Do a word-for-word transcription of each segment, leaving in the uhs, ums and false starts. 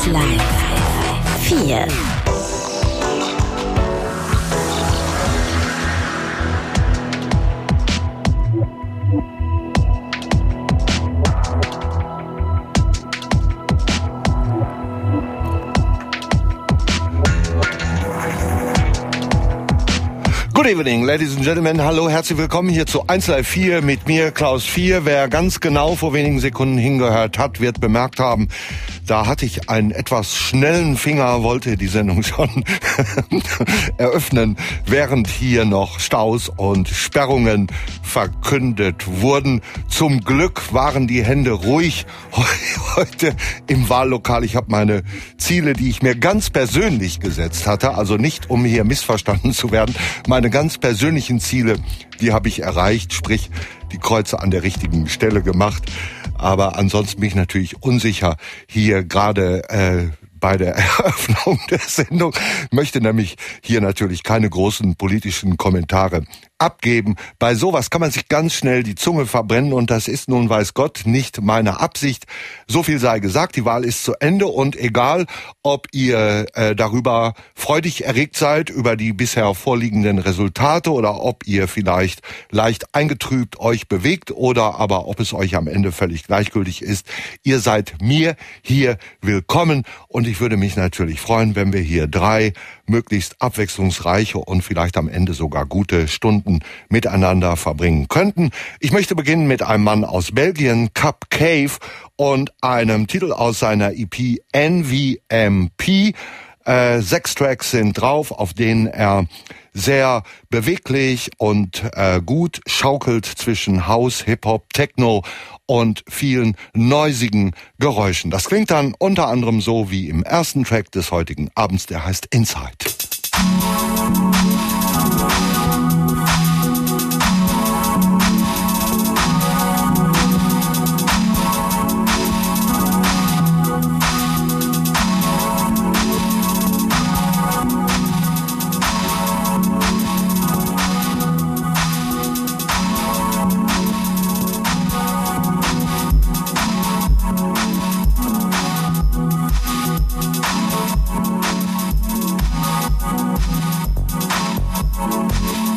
eins Live vier. Good evening, ladies and gentlemen. Hallo, herzlich willkommen hier zu eins Live vier mit mir, Klaus vier. Wer ganz genau vor wenigen Sekunden hingehört hat, wird bemerkt haben, da hatte ich einen etwas schnellen Finger, wollte die Sendung schon eröffnen, während hier noch Staus und Sperrungen verkündet wurden. Zum Glück waren die Hände ruhig heute im Wahllokal. Ich habe meine Ziele, die ich mir ganz persönlich gesetzt hatte, also nicht um hier missverstanden zu werden, meine ganz persönlichen Ziele, die habe ich erreicht, sprich die Kreuze an der richtigen Stelle gemacht. Aber ansonsten bin ich natürlich unsicher hier gerade äh, bei der Eröffnung der Sendung. Ich möchte nämlich hier natürlich keine großen politischen Kommentare abgeben. Bei sowas kann man sich ganz schnell die Zunge verbrennen und das ist nun, weiß Gott, nicht meine Absicht. So viel sei gesagt, die Wahl ist zu Ende und egal, ob ihr äh, darüber freudig erregt seid, über die bisher vorliegenden Resultate oder ob ihr vielleicht leicht eingetrübt euch bewegt oder aber ob es euch am Ende völlig gleichgültig ist, ihr seid mir hier willkommen und ich würde mich natürlich freuen, wenn wir hier drei möglichst abwechslungsreiche und vielleicht am Ende sogar gute Stunden miteinander verbringen könnten. Ich möchte beginnen mit einem Mann aus Belgien, Cup Cave, und einem Titel aus seiner E P N V M P. Äh, sechs Tracks sind drauf, auf denen er sehr beweglich und äh, gut schaukelt zwischen House, Hip-Hop, Techno und vielen noisigen Geräuschen. Das klingt dann unter anderem so wie im ersten Track des heutigen Abends, der heißt Inside. We'll be right back.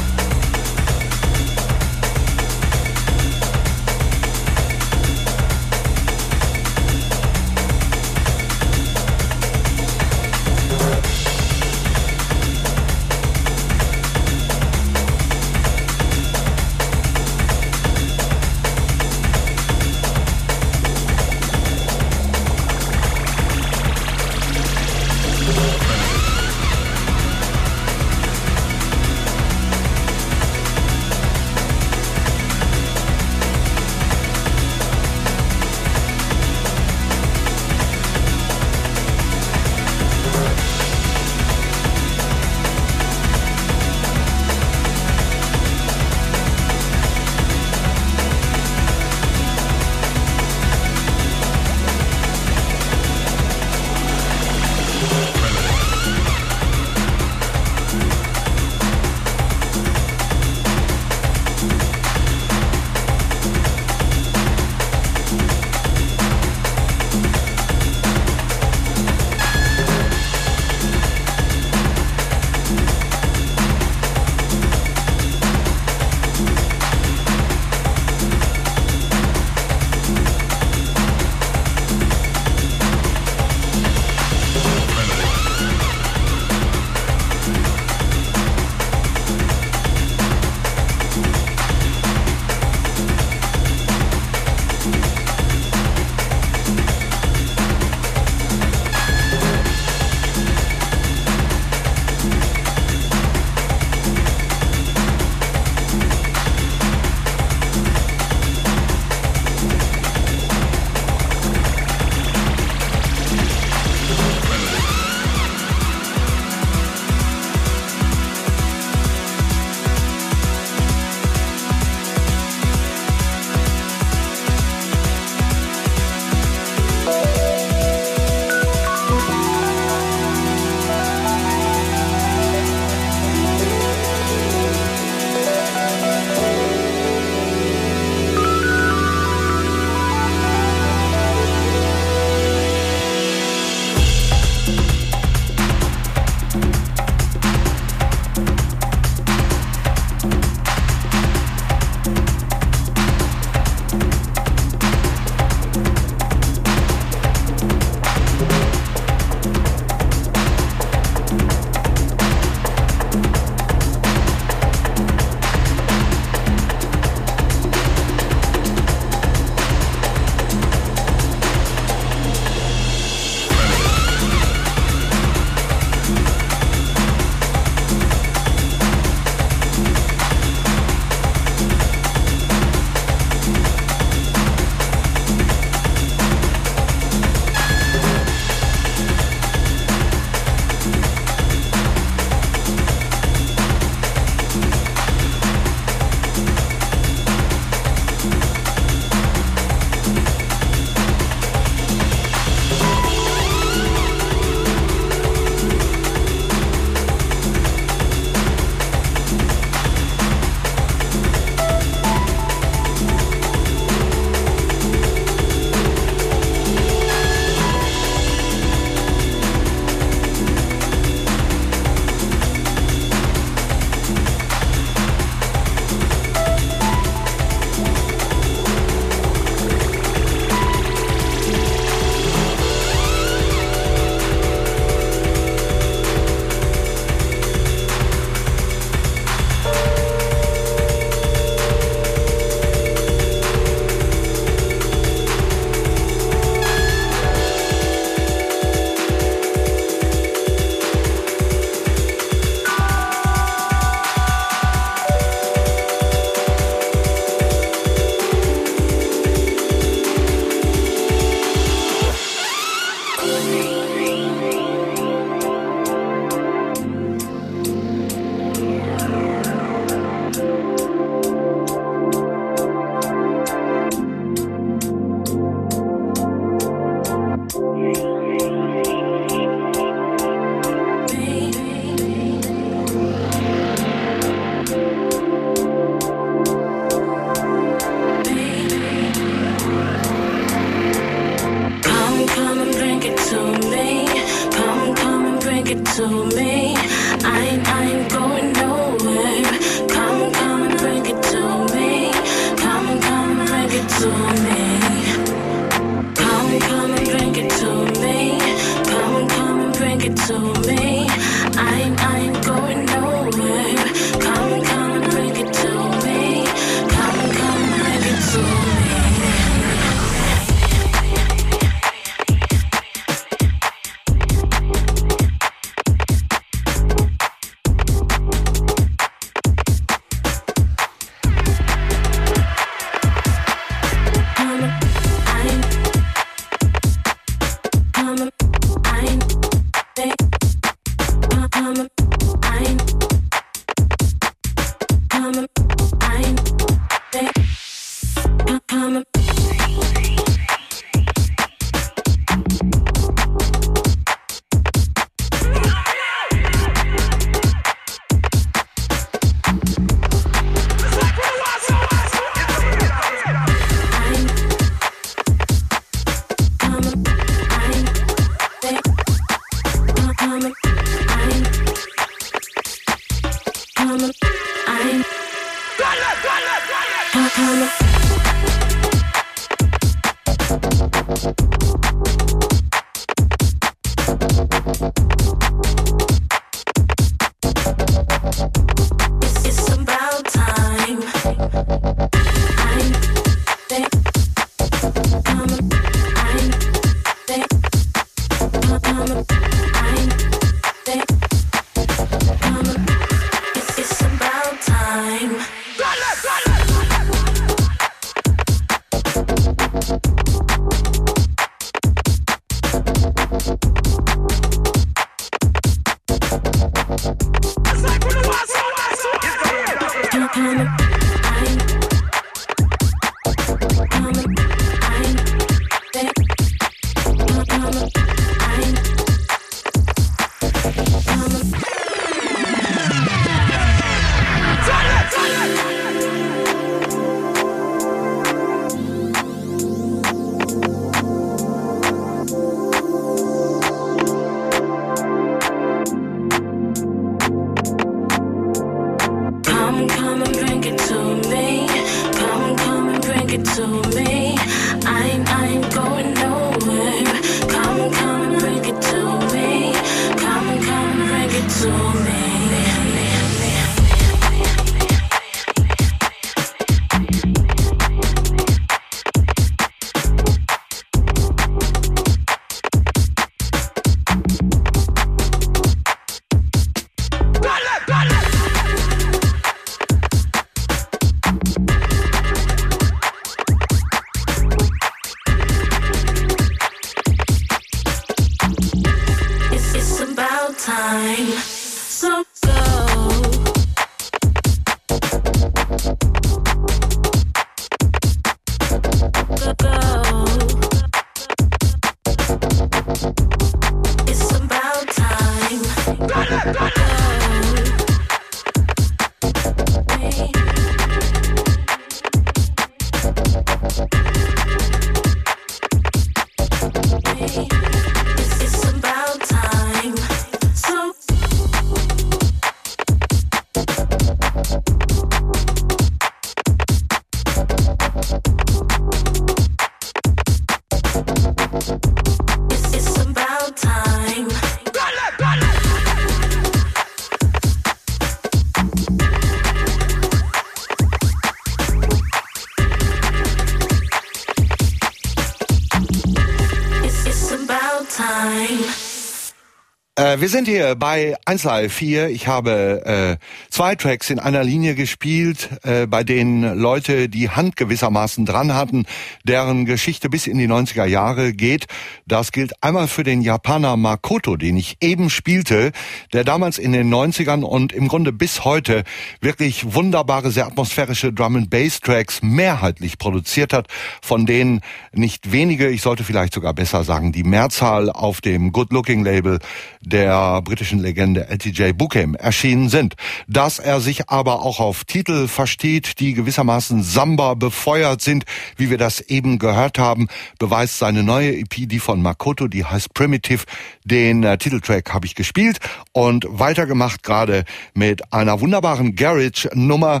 Wir sind hier bei eins Live vier. Ich habe äh, zwei Tracks in einer Linie gespielt, äh, bei denen Leute die Hand gewissermaßen dran hatten, deren Geschichte bis in die neunziger Jahre geht. Das gilt einmal für den Japaner Makoto, den ich eben spielte, der damals in den neunzigern und im Grunde bis heute wirklich wunderbare, sehr atmosphärische Drum-and-Bass-Tracks mehrheitlich produziert hat, von denen nicht wenige, ich sollte vielleicht sogar besser sagen, die Mehrzahl auf dem Good-Looking-Label der britischen Legende L T J Bukem erschienen sind. Dass er sich aber auch auf Titel versteht, die gewissermaßen Samba befeuert sind, wie wir das eben gehört haben, beweist seine neue E P, die von Makoto, die heißt Primitive. Den äh, Titeltrack habe ich gespielt und weitergemacht gerade mit einer wunderbaren Garage-Nummer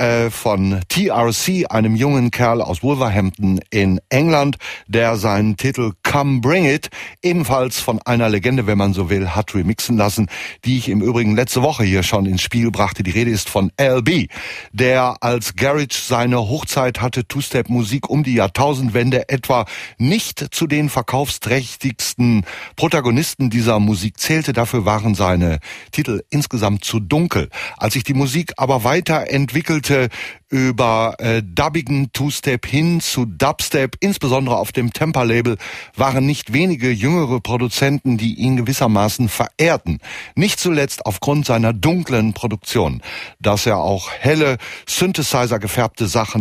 von T R C, einem jungen Kerl aus Wolverhampton in England, der seinen Titel Come Bring It ebenfalls von einer Legende, wenn man so will, hat remixen lassen, die ich im Übrigen letzte Woche hier schon ins Spiel brachte. Die Rede ist von L B, der als Garage seine Hochzeit hatte, Two-Step-Musik um die Jahrtausendwende etwa nicht zu den verkaufsträchtigsten Protagonisten dieser Musik zählte. Dafür waren seine Titel insgesamt zu dunkel. Als sich die Musik aber weiterentwickelte, über äh, dubbigen Two-Step hin zu Dubstep, insbesondere auf dem Tempa-Label, waren nicht wenige jüngere Produzenten, die ihn gewissermaßen verehrten. Nicht zuletzt aufgrund seiner dunklen Produktion, dass er auch helle, Synthesizer-gefärbte Sachen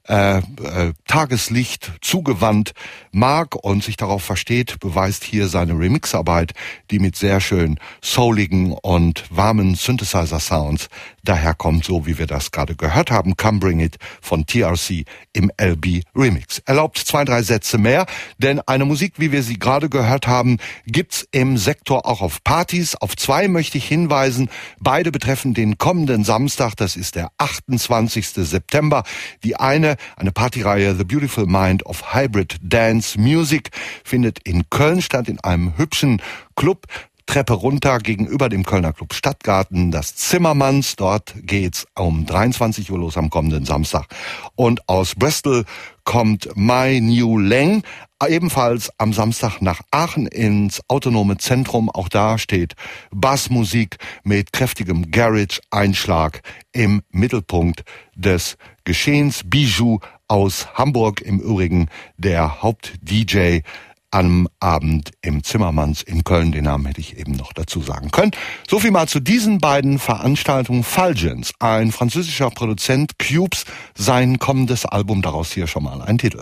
äh, äh, Tageslicht zugewandt mag und sich darauf versteht, beweist hier seine Remixarbeit, die mit sehr schön souligen und warmen Synthesizer-Sounds daherkommt, so wie wir das gerade gehört haben. Come Bring It von T R C im L B Remix. Erlaubt zwei, drei Sätze mehr, denn eine Musik, wie wir sie gerade gehört haben, gibt's im Sektor auch auf Partys. Auf zwei möchte ich hinweisen. Beide betreffen den kommenden Samstag, das ist der achtundzwanzigsten September. Die eine, eine Partyreihe The Beautiful Mind of Hybrid Dance Music, findet in Köln statt, in einem hübschen Club. Treppe runter gegenüber dem Kölner Club Stadtgarten, das Zimmermanns. Dort geht's um dreiundzwanzig Uhr los am kommenden Samstag. Und aus Bristol kommt My New Lang, ebenfalls am Samstag nach Aachen ins Autonome Zentrum. Auch da steht Bassmusik mit kräftigem Garage-Einschlag im Mittelpunkt des Geschehens. Bijou aus Hamburg, im Übrigen der Haupt-D J am Abend im Zimmermanns in Köln. Den Namen hätte ich eben noch dazu sagen können. So viel mal zu diesen beiden Veranstaltungen. Fulgence, ein französischer Produzent, Cubes, sein kommendes Album, daraus hier schon mal ein Titel.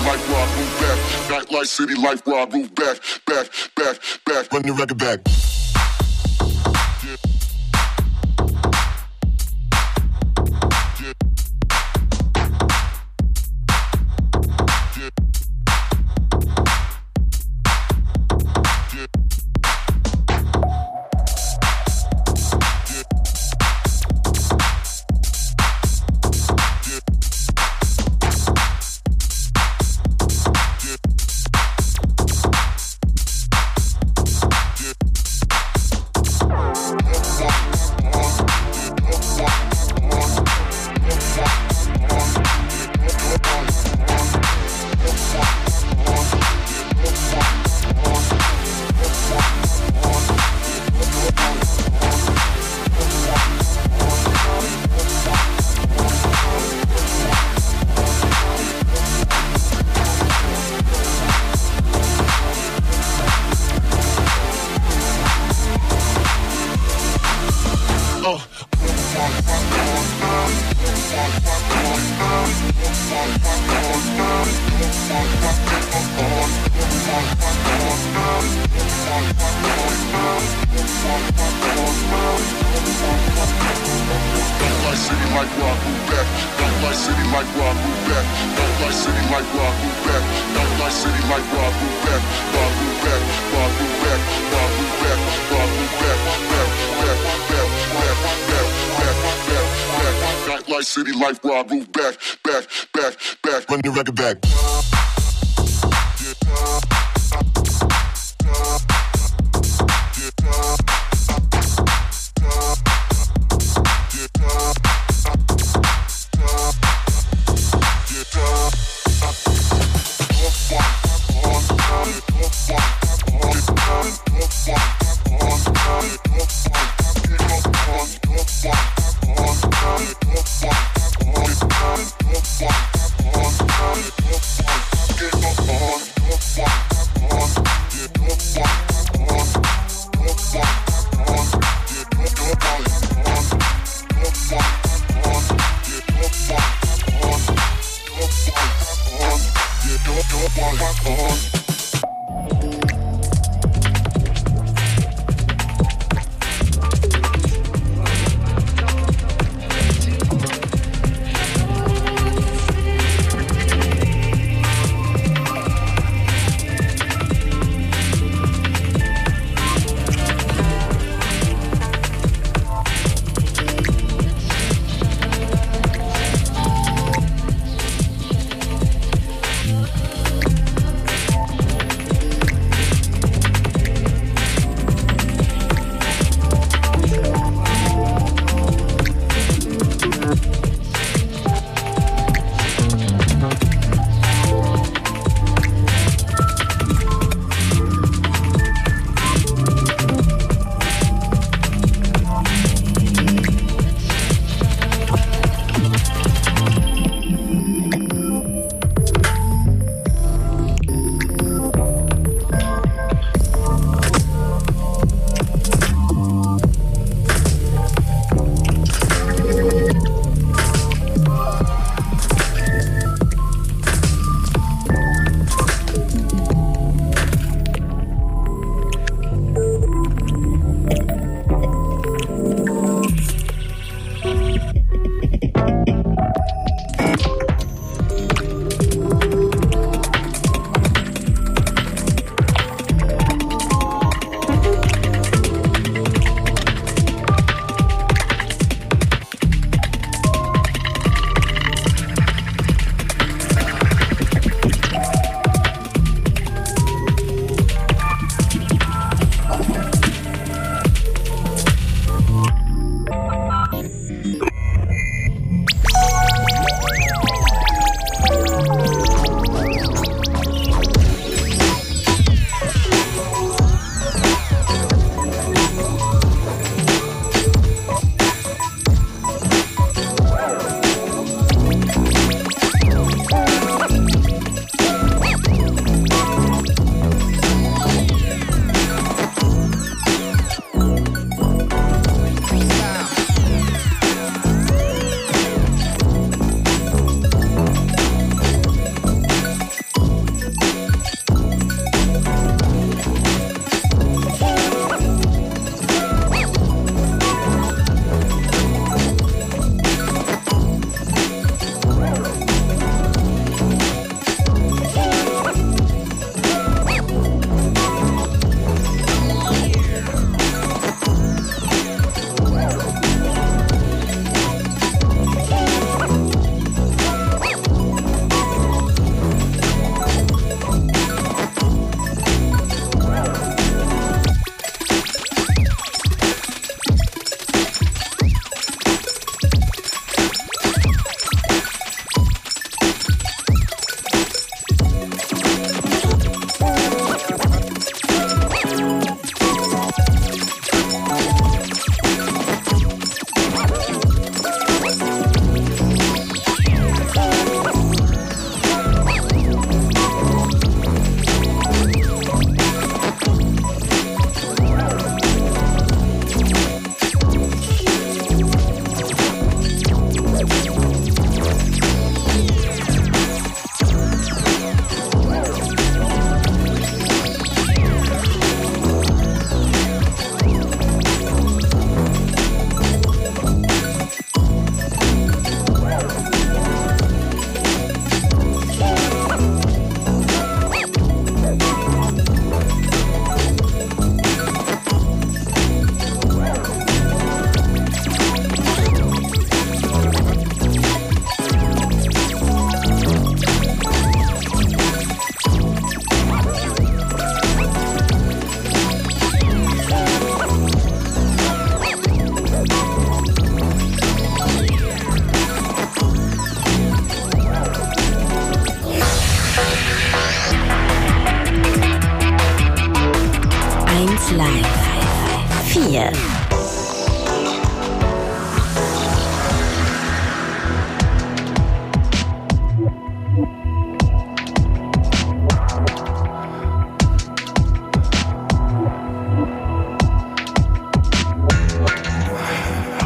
like rock, move back. Nightlife city life rock, move back, back, back, back. Run the record back. City life rock, move back, back, back, back. Run the record back. One,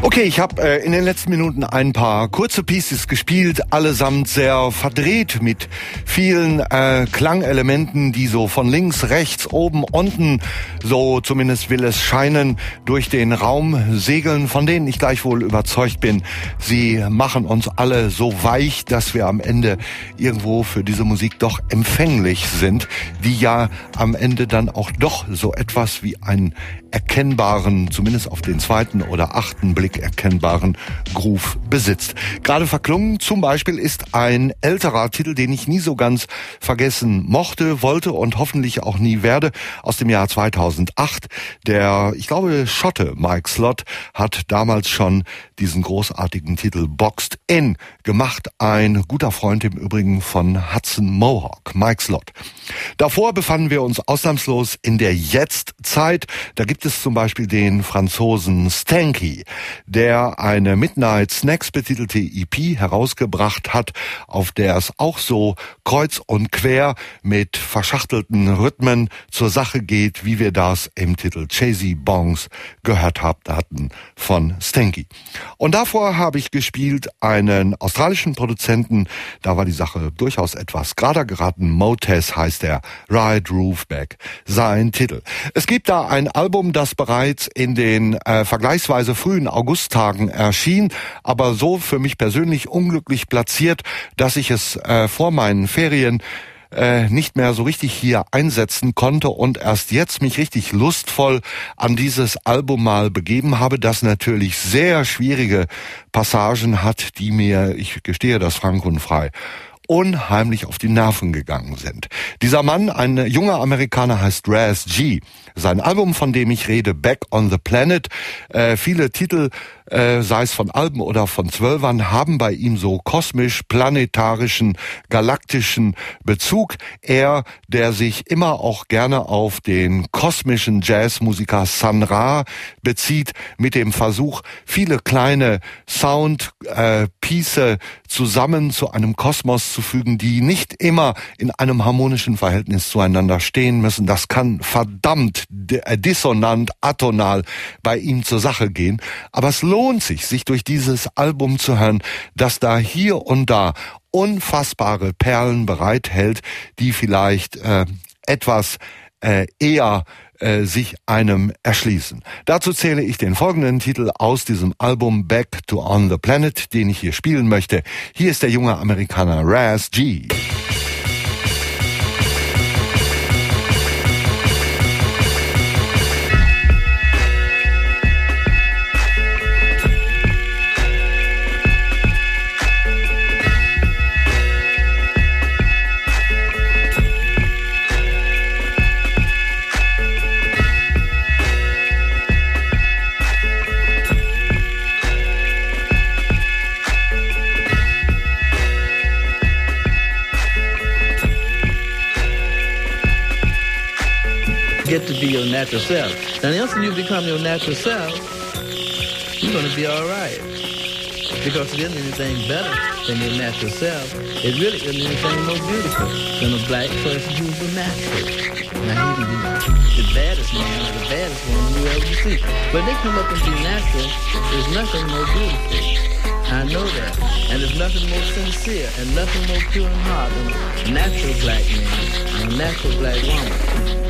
Okay, ich habe äh, in den letzten Minuten ein paar kurze Pieces gespielt, allesamt sehr verdreht mit vielen äh, Klangelementen, die so von links, rechts, oben, unten, so zumindest will es scheinen, durch den Raum segeln, von denen ich gleichwohl überzeugt bin, sie machen uns alle so weich, dass wir am Ende irgendwo für diese Musik doch empfänglich sind, die ja am Ende dann auch doch so etwas wie einen erkennbaren, zumindest auf den zweiten oder achten Blick erkennbaren Groove besitzt. Gerade verklungen zum Beispiel ist ein älterer Titel, den ich nie so ganz vergessen mochte, wollte und hoffentlich auch nie werde, aus dem Jahr zweitausendacht. Der, ich glaube, Schotte Mike Slott hat damals schon diesen großartigen Titel Boxed In gemacht. Ein guter Freund im Übrigen von Hudson Mohawk, Mike Slott. Davor befanden wir uns ausnahmslos in der Jetztzeit. Da gibt es zum Beispiel den Franzosen Stanky, der eine Midnight Snacks betitelte E P herausgebracht hat, auf der es auch so kreuz und quer mit verschachtelten Rhythmen zur Sache geht, wie wir das im Titel Chazy Bongs gehört hatten von Stanky. Und davor habe ich gespielt einen australischen Produzenten, da war die Sache durchaus etwas gerader geraten. Motez heißt der, Ride Roof Back, sein Titel. Es gibt da ein Album, das bereits in den äh, vergleichsweise frühen Augusttagen erschien, aber so für mich persönlich unglücklich platziert, dass ich es äh, vor meinen Ferien äh, nicht mehr so richtig hier einsetzen konnte und erst jetzt mich richtig lustvoll an dieses Album mal begeben habe, das natürlich sehr schwierige Passagen hat, die mir, ich gestehe das frank und frei, unheimlich auf die Nerven gegangen sind. Dieser Mann, ein junger Amerikaner, heißt Raz G. Sein Album, von dem ich rede, Back on the Planet, äh, viele Titel, äh, sei es von Alben oder von Zwölfern, haben bei ihm so kosmisch-planetarischen, galaktischen Bezug. Er, der sich immer auch gerne auf den kosmischen Jazzmusiker Sun Ra bezieht, mit dem Versuch, viele kleine Sound-Piece äh, zusammen zu einem Kosmos zu fügen, die nicht immer in einem harmonischen Verhältnis zueinander stehen müssen. Das kann verdammt dissonant, atonal bei ihm zur Sache gehen. Aber es lohnt sich, sich durch dieses Album zu hören, das da hier und da unfassbare Perlen bereithält, die vielleicht äh, etwas äh, eher äh, sich einem erschließen. Dazu zähle ich den folgenden Titel aus diesem Album Back to On the Planet, den ich hier spielen möchte. Hier ist der junge Amerikaner Raz G. Get to be your natural self. Now, the instant you become your natural self, you're going to be all right. Because there isn't anything better than your natural self. It really isn't anything more beautiful than a black person who's a natural. Now, he can be the baddest man or the baddest woman you ever see. But they come up and be natural, there's nothing more beautiful. I know that. And there's nothing more sincere and nothing more pure in heart than a natural black man and a natural black woman.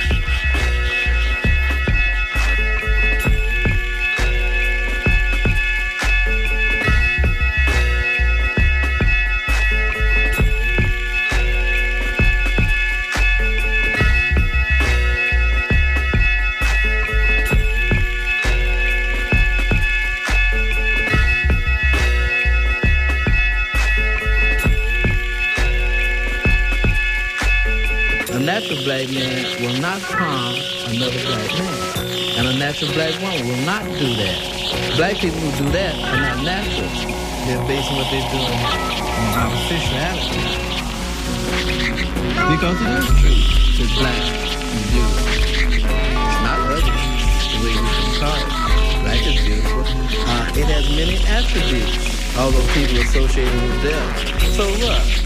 A natural black man will not harm another black man. And a natural black woman will not do that. Black people who do that are not natural. They're basing what they're doing on artificiality. Because it is true. It's black and beautiful. It's not ugly the way we can call it. Black is beautiful. Uh, it has many attributes, although people associate it with death. So what?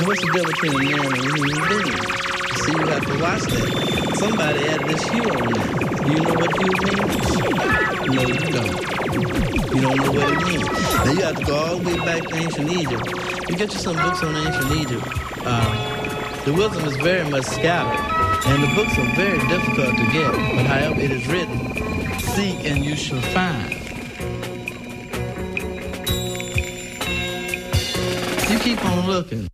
what's the difference between a man and a human being? See, you have to watch that. Somebody added this hue on that. Do you know what hue means? No, you don't. You don't know what it means. Now you have to go all the way back to ancient Egypt. You get you some books on ancient Egypt. Uh, the wisdom is very much scattered, and the books are very difficult to get. But however it is written, seek and you shall find. You keep on looking.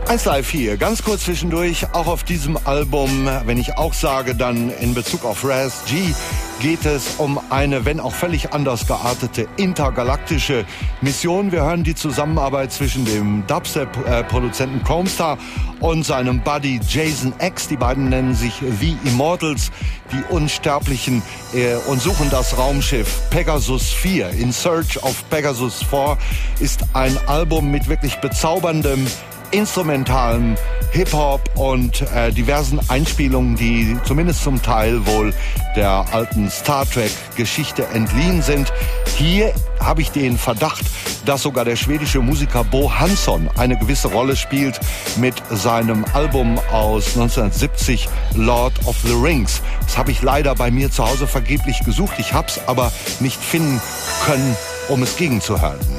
eins Live vier, ganz kurz zwischendurch, auch auf diesem Album, wenn ich auch sage, dann in Bezug auf Raz G, geht es um eine, wenn auch völlig anders geartete, intergalaktische Mission. Wir hören die Zusammenarbeit zwischen dem Dubstep-Produzenten Chromestar und seinem Buddy Jason X. Die beiden nennen sich The Immortals, die Unsterblichen, äh, und suchen das Raumschiff Pegasus vier. In Search of Pegasus vier ist ein Album mit wirklich bezauberndem instrumentalem Hip-Hop und äh, diversen Einspielungen, die zumindest zum Teil wohl der alten Star Trek-Geschichte entliehen sind. Hier habe ich den Verdacht, dass sogar der schwedische Musiker Bo Hansson eine gewisse Rolle spielt mit seinem Album aus neunzehnhundertsiebzig, Lord of the Rings. Das habe ich leider bei mir zu Hause vergeblich gesucht. Ich habe es aber nicht finden können, um es gegenzuhalten.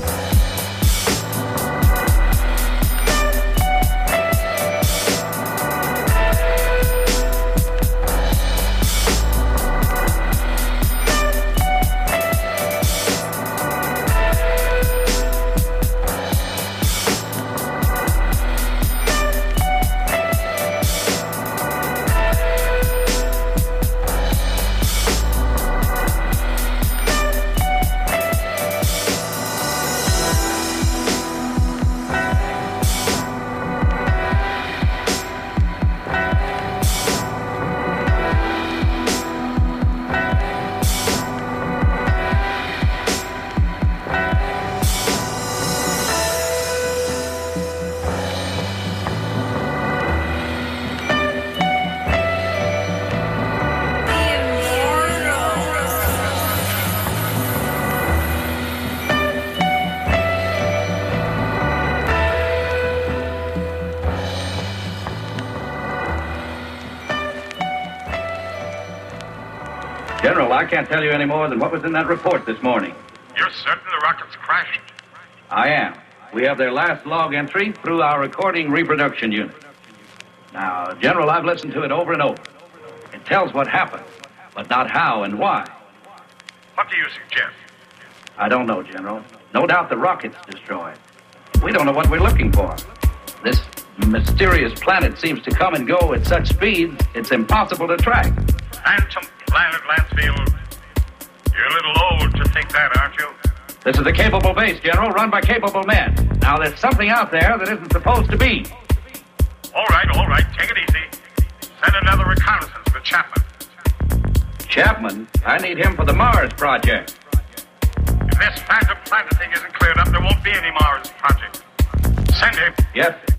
General, I can't tell you any more than what was in that report this morning. You're certain the rockets crashed? I am. We have their last log entry through our recording reproduction unit. Now, General, I've listened to it over and over. It tells what happened, but not how and why. What do you suggest? I don't know, General. No doubt the rocket's destroyed. We don't know what we're looking for. This mysterious planet seems to come and go at such speeds, it's impossible to track. Phantom Planet, Lansfield. You're a little old to think that, aren't you? This is a capable base, General, run by capable men. Now, there's something out there that isn't supposed to be. All right, all right, take it easy. Send another reconnaissance for Chapman. Chapman? I need him for the Mars project. If this Phantom Planet thing isn't cleared up, there won't be any Mars project. Send him. Yes, sir.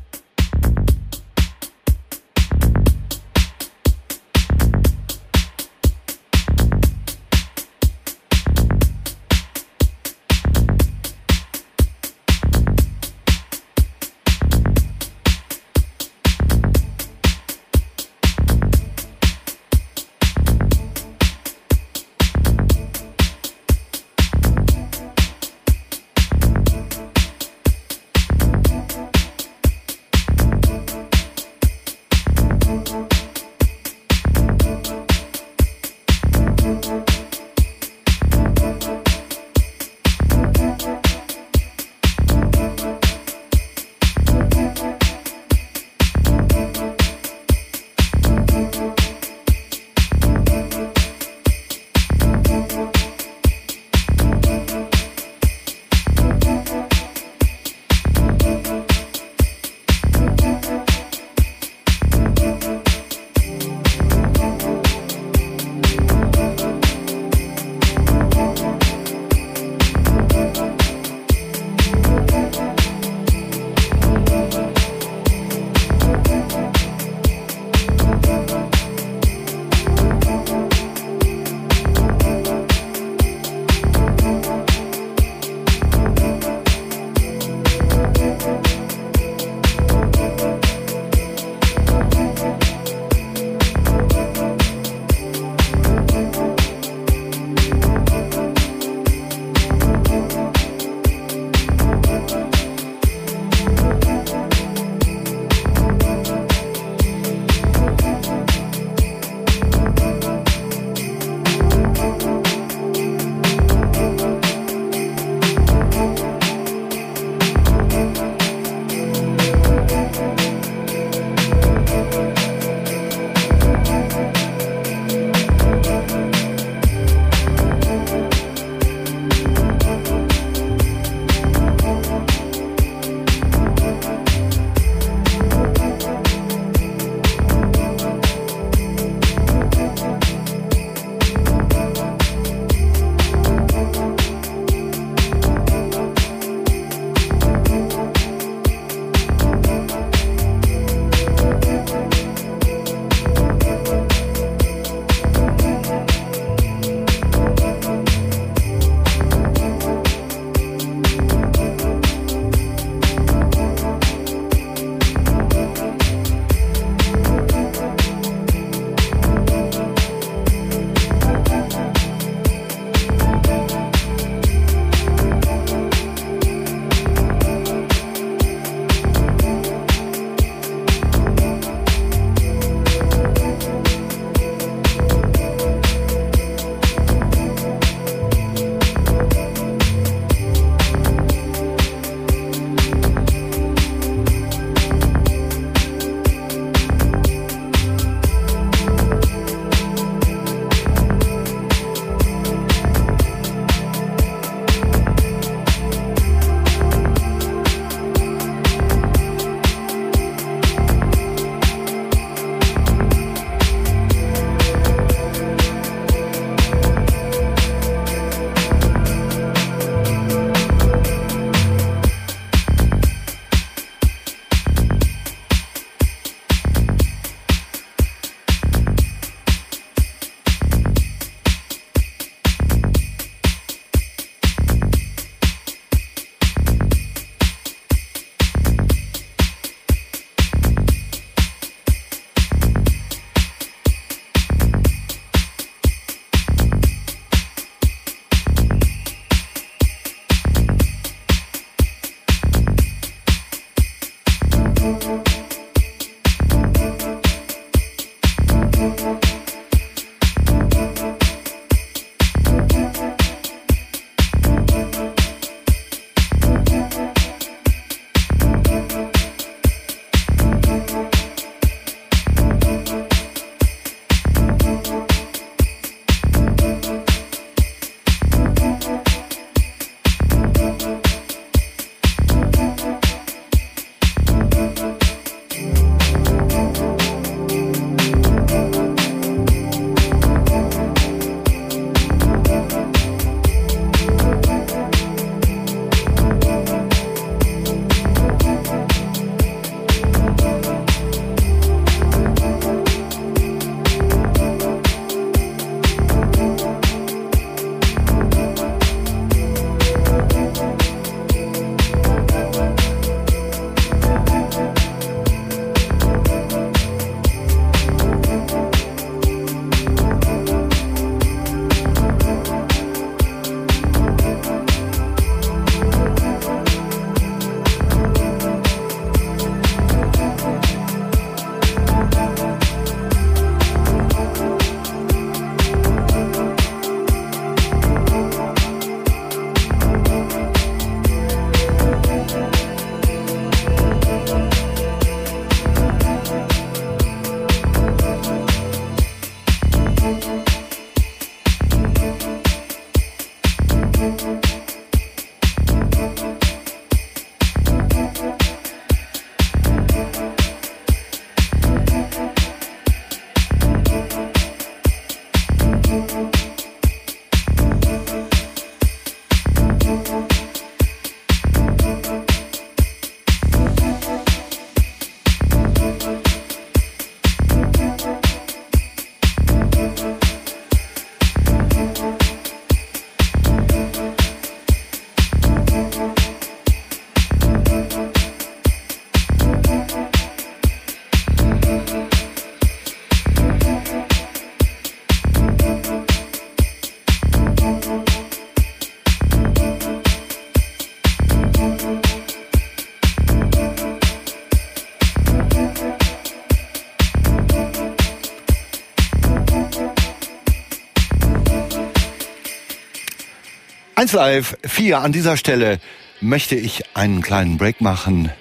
eins Live vier, an dieser Stelle möchte ich einen kleinen Break machen,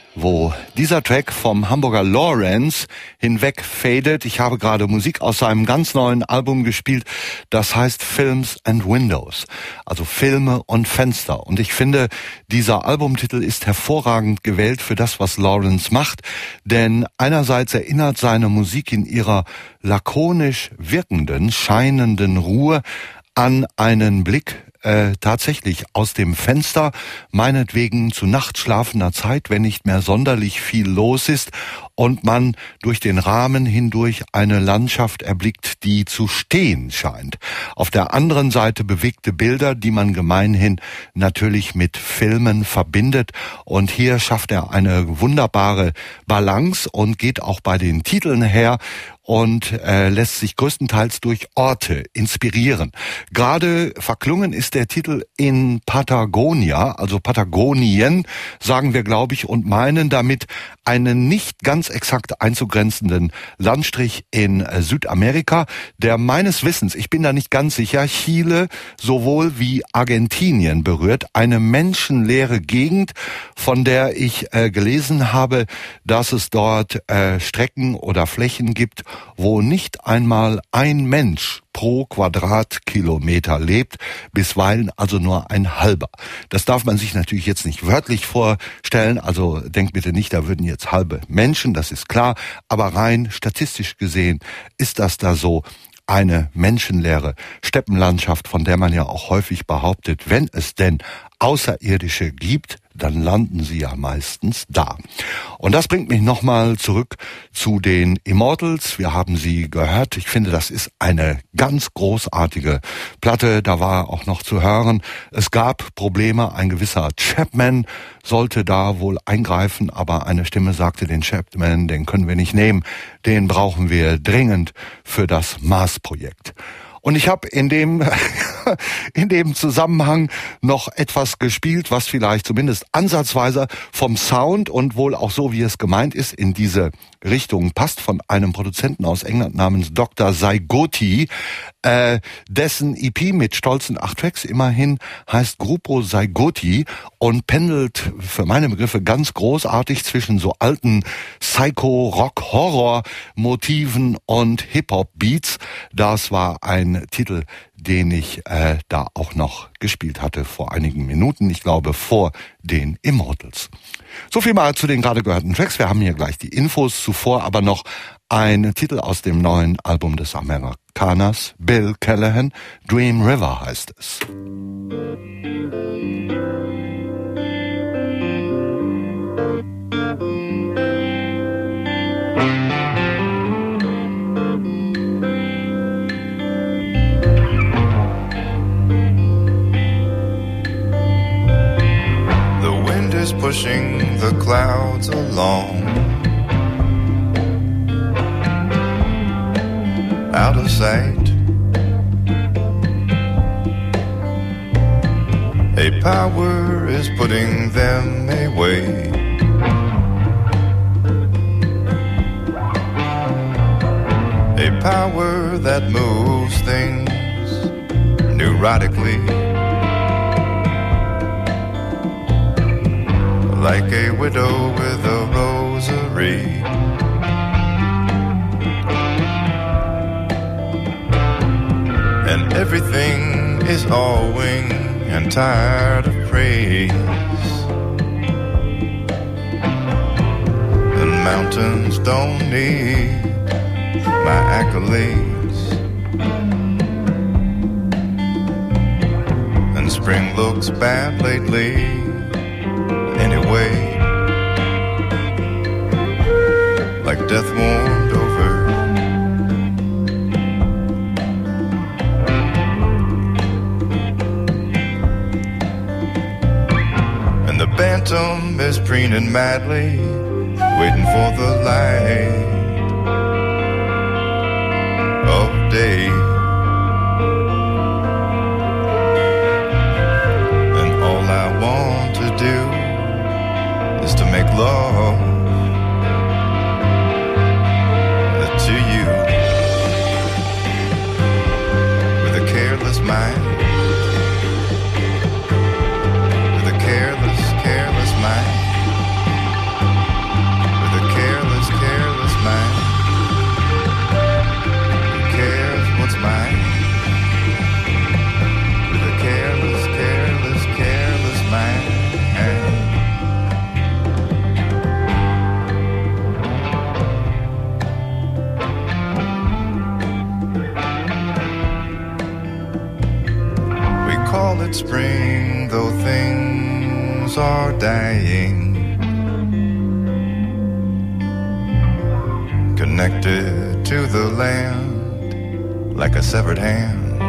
wo dieser Track vom Hamburger Lawrence hinweg fadet. Ich habe gerade Musik aus seinem ganz neuen Album gespielt, das heißt Films and Windows, also Filme und Fenster. Und ich finde, dieser Albumtitel ist hervorragend gewählt für das, was Lawrence macht, denn einerseits erinnert seine Musik in ihrer lakonisch wirkenden, scheinenden Ruhe an einen Blick Äh, tatsächlich aus dem Fenster, meinetwegen zu nachtschlafender Zeit, wenn nicht mehr sonderlich viel los ist und man durch den Rahmen hindurch eine Landschaft erblickt, die zu stehen scheint. Auf der anderen Seite bewegte Bilder, die man gemeinhin natürlich mit Filmen verbindet, und hier schafft er eine wunderbare Balance und geht auch bei den Titeln her und äh, lässt sich größtenteils durch Orte inspirieren. Gerade verklungen ist der Titel in Patagonia, also Patagonien, sagen wir, glaube ich, und meinen damit einen nicht ganz exakt einzugrenzenden Landstrich in äh, Südamerika, der meines Wissens, ich bin da nicht ganz sicher, Chile sowohl wie Argentinien berührt. Eine menschenleere Gegend, von der ich äh, gelesen habe, dass es dort äh, Strecken oder Flächen gibt, wo nicht einmal ein Mensch pro Quadratkilometer lebt, bisweilen also nur ein halber. Das darf man sich natürlich jetzt nicht wörtlich vorstellen, also denkt bitte nicht, da würden jetzt halbe Menschen, das ist klar, aber rein statistisch gesehen ist das da so eine menschenleere Steppenlandschaft, von der man ja auch häufig behauptet, wenn es denn Außerirdische gibt, dann landen sie ja meistens da. Und das bringt mich nochmal zurück zu den Immortals. Wir haben sie gehört. Ich finde, das ist eine ganz großartige Platte. Da war auch noch zu hören, es gab Probleme. Ein gewisser Chapman sollte da wohl eingreifen, aber eine Stimme sagte, den Chapman, den können wir nicht nehmen. Den brauchen wir dringend für das Mars-Projekt. Und ich habe in dem in dem Zusammenhang noch etwas gespielt, was vielleicht zumindest ansatzweise vom Sound und wohl auch so, wie es gemeint ist, in diese Richtung passt, von einem Produzenten aus England namens Doktor Zygote, äh, dessen E P mit stolzen acht Tracks immerhin heißt Gruppo Zygote und pendelt für meine Begriffe ganz großartig zwischen so alten Psycho-Rock-Horror-Motiven und Hip-Hop-Beats. Das war ein Titel, den ich äh, da auch noch gespielt hatte vor einigen Minuten, ich glaube vor den Immortals. So viel mal zu den gerade gehörten Tracks. Wir haben hier gleich die Infos, zuvor aber noch ein Titel aus dem neuen Album des Amerikaners Bill Callahan. Dream River heißt es. Is pushing the clouds along, out of sight. A power is putting them away. A power that moves things neurotically, like a widow with a rosary. And everything is all wing and tired of praise. The mountains don't need my accolades, and spring looks bad lately. Anyway, like death warmed over. And the bantam is preening madly, waiting for the light of day. And all I want to do is to make love to you with a careless mind, with a careless, careless mind, with a careless, careless mind. Who cares what's mine? With a careless, careless, careless mind. Call it spring, though things are dying, connected to the land like a severed hand.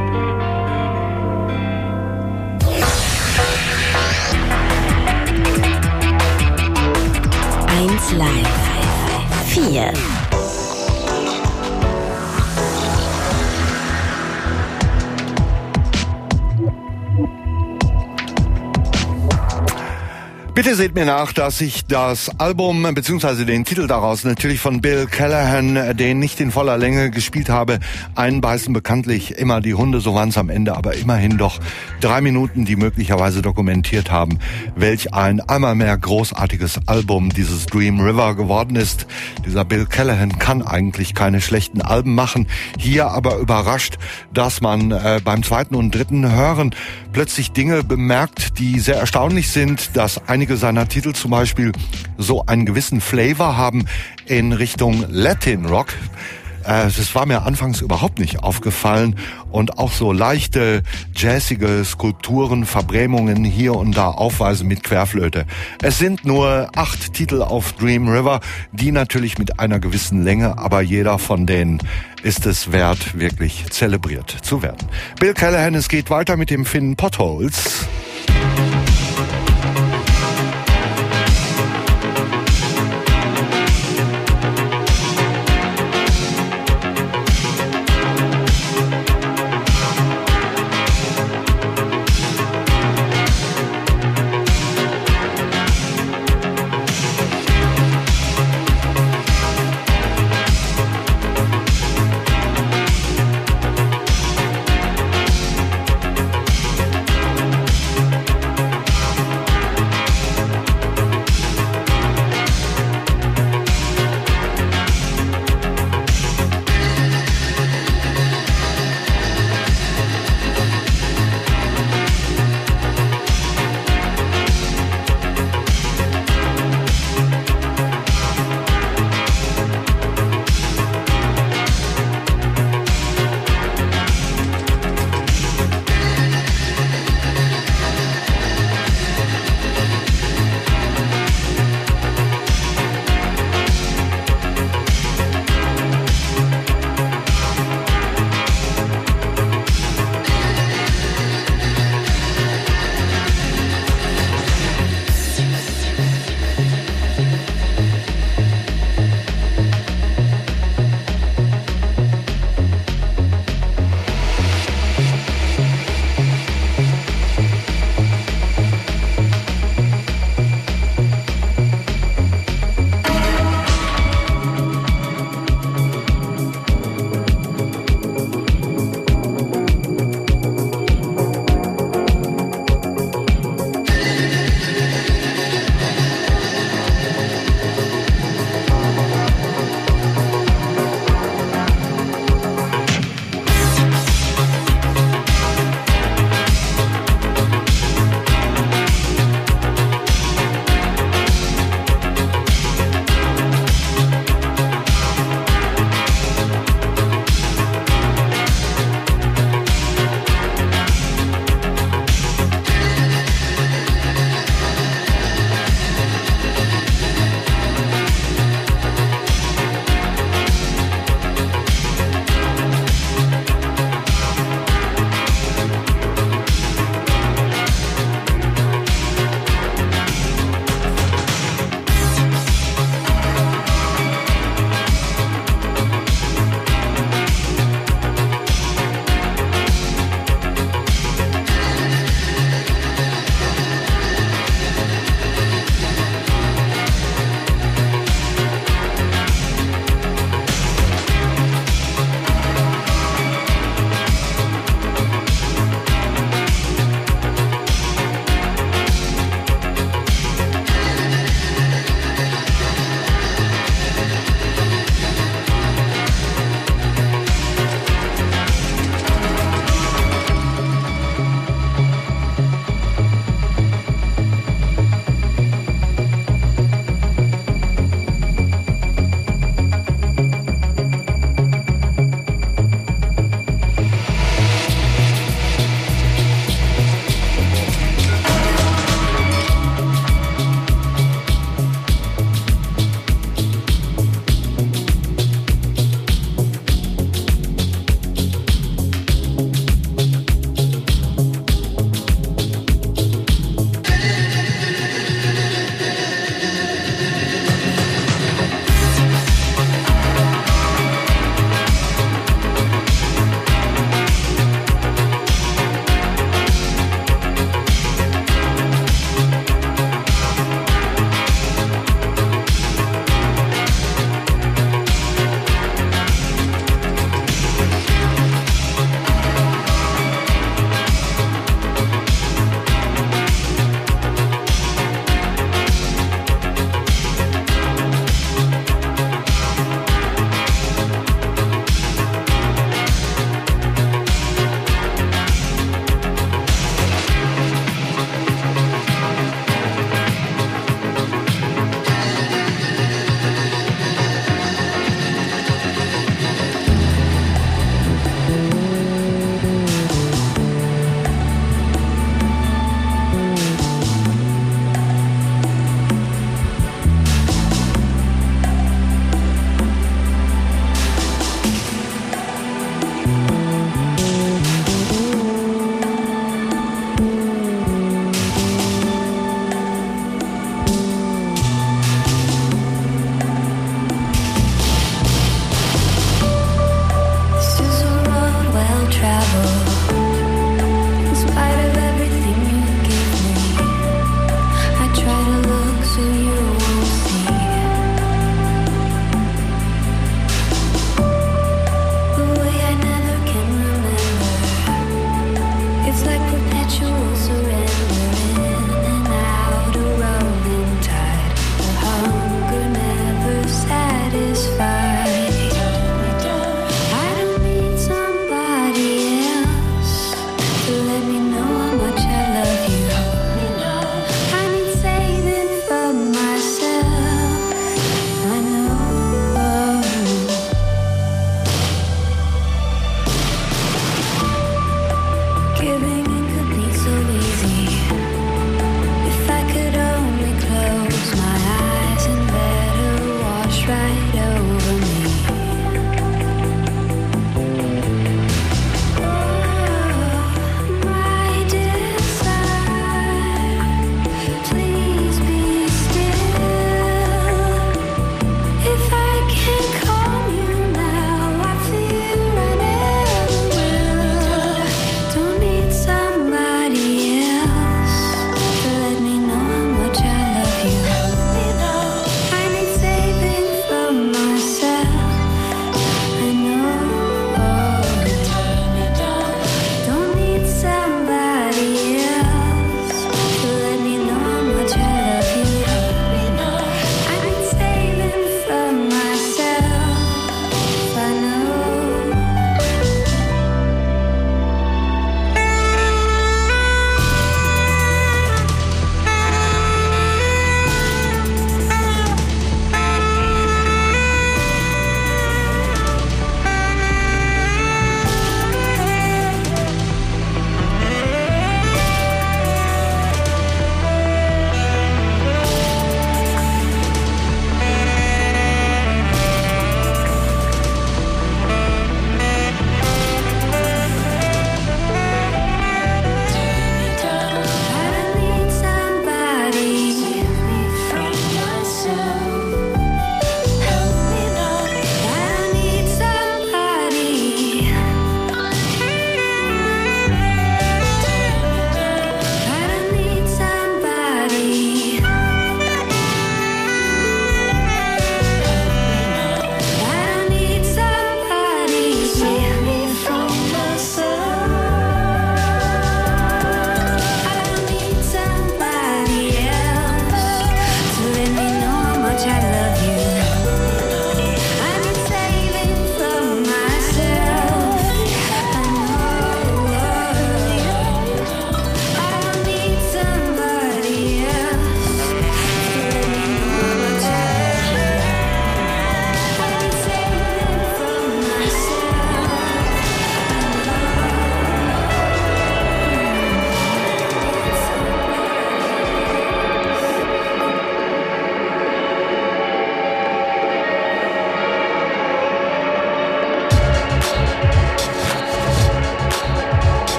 eins Live vier. Bitte seht mir nach, dass ich das Album bzw. den Titel daraus natürlich von Bill Callahan, den nicht in voller Länge gespielt habe. Einbeißen bekanntlich immer die Hunde, so waren es am Ende, aber immerhin doch drei Minuten, die möglicherweise dokumentiert haben, welch ein einmal mehr großartiges Album dieses Dream River geworden ist. Dieser Bill Callahan kann eigentlich keine schlechten Alben machen. Hier aber überrascht, dass man äh, beim zweiten und dritten Hören plötzlich Dinge bemerkt, die sehr erstaunlich sind, dass einige seiner Titel zum Beispiel so einen gewissen Flavor haben in Richtung Latin Rock. Das war mir anfangs überhaupt nicht aufgefallen und auch so leichte jazzige Skulpturen, Verbrämungen hier und da aufweisen mit Querflöte. Es sind nur acht Titel auf Dream River, die natürlich mit einer gewissen Länge, aber jeder von denen ist es wert, wirklich zelebriert zu werden. Bill Callahan, es geht weiter mit dem Finnen Potholes.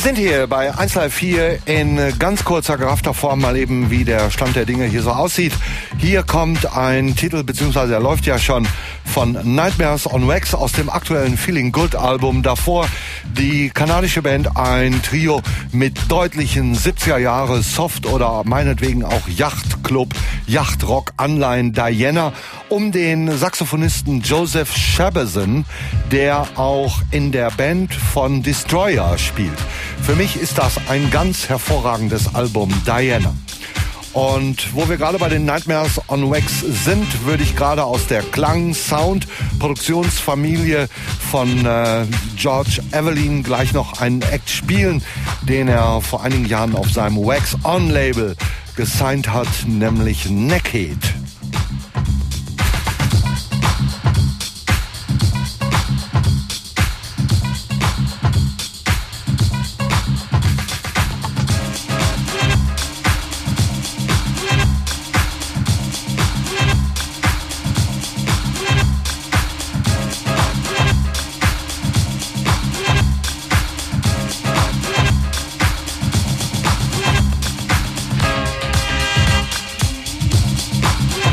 sind hier bei eins Live vier in ganz kurzer, geraffter Form mal eben, wie der Stand der Dinge hier so aussieht. Hier kommt ein Titel, beziehungsweise er läuft ja schon, von Nightmares on Wax aus dem aktuellen Feeling Good Album. Davor die kanadische Band, ein Trio mit deutlichen siebziger Jahre Soft- oder meinetwegen auch Yachtclub, Yachtrock-Anleihen, Diana, um den Saxophonisten Joseph Shabason, der auch in der Band von Destroyer spielt. Für mich ist das ein ganz hervorragendes Album, Diana. Und wo wir gerade bei den Nightmares on Wax sind, würde ich gerade aus der Klang-Sound-Produktionsfamilie von äh, George Evelyn gleich noch einen Act spielen, den er vor einigen Jahren auf seinem Wax On-Label gesigned hat, nämlich Neckhead. We'll be right back.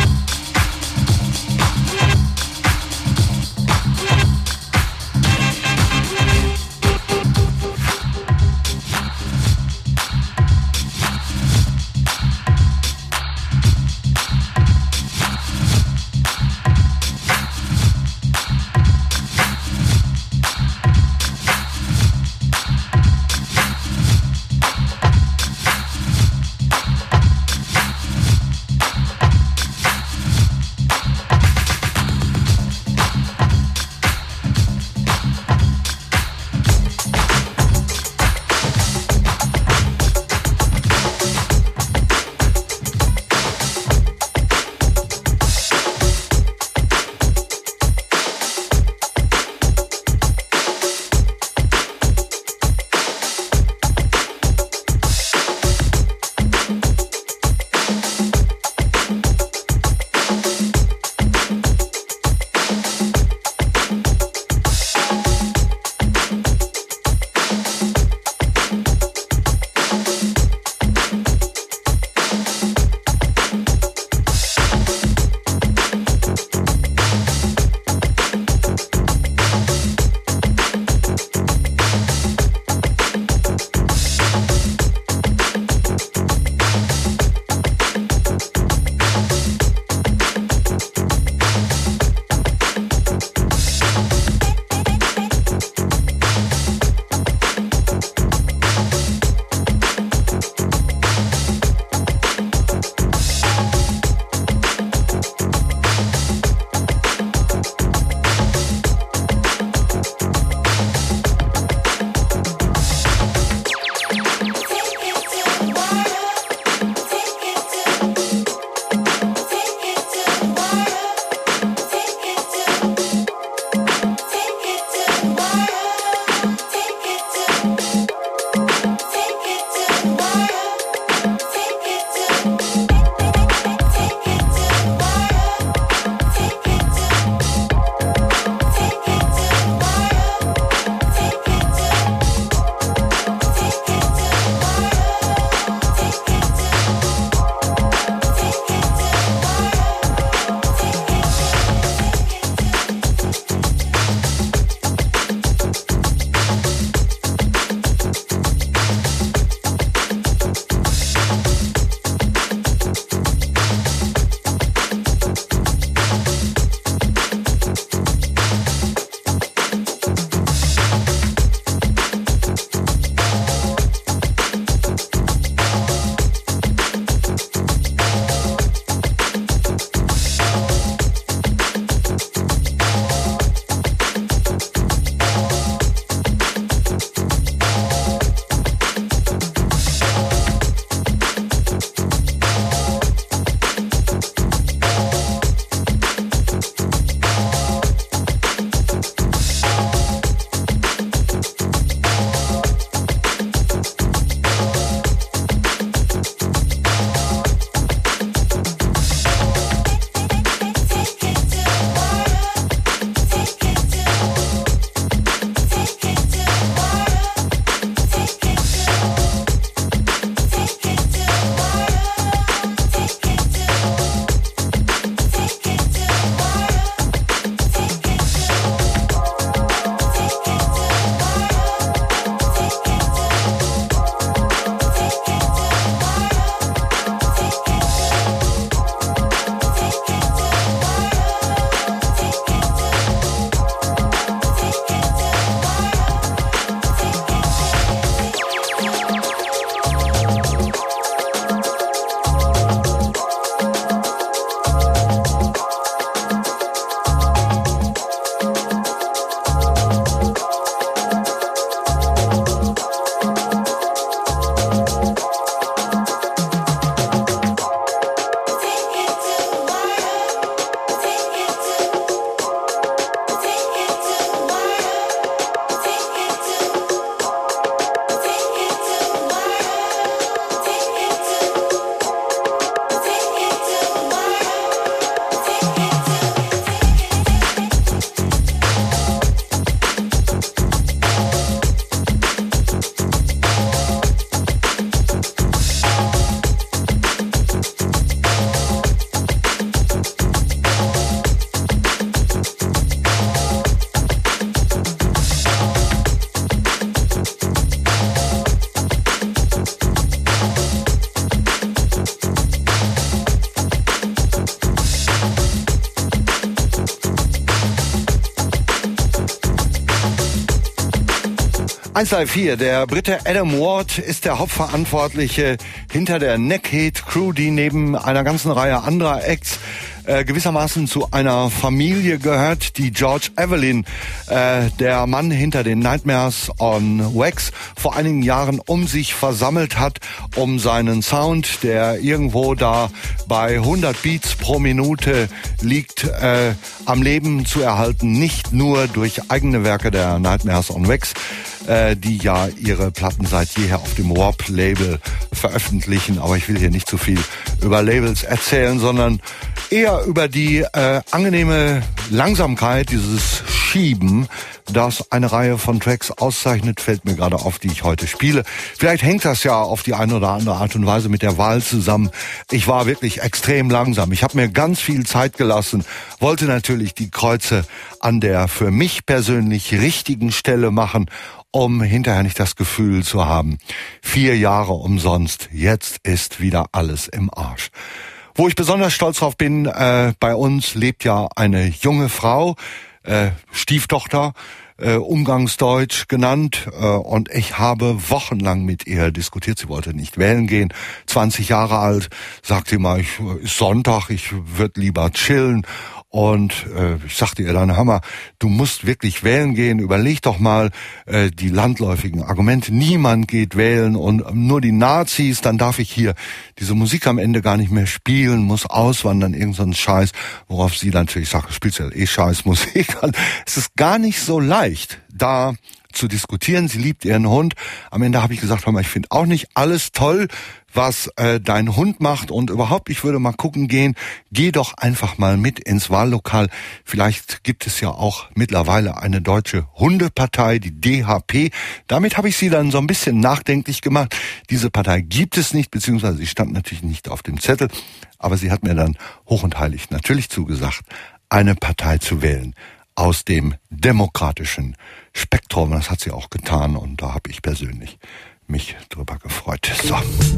eins drei vier, der Brite Adam Ward ist der Hauptverantwortliche hinter der Neckhead Crew, die neben einer ganzen Reihe anderer Acts äh, gewissermaßen zu einer Familie gehört. Die George Evelyn, äh, der Mann hinter den Nightmares on Wax, vor einigen Jahren um sich versammelt hat, um seinen Sound, der irgendwo da bei hundert Beats pro Minute liegt, äh, am Leben zu erhalten. Nicht nur durch eigene Werke der Nightmares on Wax, äh, die ja ihre Platten seit jeher auf dem Warp-Label veröffentlichen. Aber ich will hier nicht zu viel über Labels erzählen, sondern eher über die äh, angenehme Langsamkeit, dieses Schieben, das eine Reihe von Tracks auszeichnet, fällt mir gerade auf, die ich heute spiele. Vielleicht hängt das ja auf die eine oder andere Art und Weise mit der Wahl zusammen. Ich war wirklich extrem langsam. Ich habe mir ganz viel Zeit gelassen, wollte natürlich die Kreuze an der für mich persönlich richtigen Stelle machen, um hinterher nicht das Gefühl zu haben, vier Jahre umsonst, jetzt ist wieder alles im Arsch. Wo ich besonders stolz drauf bin, äh, bei uns lebt ja eine junge Frau, äh, Stieftochter, äh, Umgangsdeutsch genannt, äh, und ich habe wochenlang mit ihr diskutiert. Sie wollte nicht wählen gehen, zwanzig Jahre alt, sagt sie mal, ich, ist Sonntag, ich würde lieber chillen. Und äh, ich sagte ihr dann, hör mal, du musst wirklich wählen gehen, überleg doch mal äh, die landläufigen Argumente. Niemand geht wählen und nur die Nazis, dann darf ich hier diese Musik am Ende gar nicht mehr spielen, muss auswandern, irgend so ein Scheiß, worauf sie natürlich sagt, spielst ja eh Scheißmusik. Es ist gar nicht so leicht, da zu diskutieren. Sie liebt ihren Hund. Am Ende habe ich gesagt, hör mal, ich finde auch nicht alles toll, was äh, dein Hund macht, und überhaupt, ich würde mal gucken gehen, geh doch einfach mal mit ins Wahllokal. Vielleicht gibt es ja auch mittlerweile eine deutsche Hundepartei, die D H P. Damit habe ich sie dann so ein bisschen nachdenklich gemacht. Diese Partei gibt es nicht, beziehungsweise sie stand natürlich nicht auf dem Zettel, aber sie hat mir dann hoch und heilig natürlich zugesagt, eine Partei zu wählen aus dem demokratischen Spektrum. Das hat sie auch getan, und da habe ich persönlich mich drüber gefreut. So.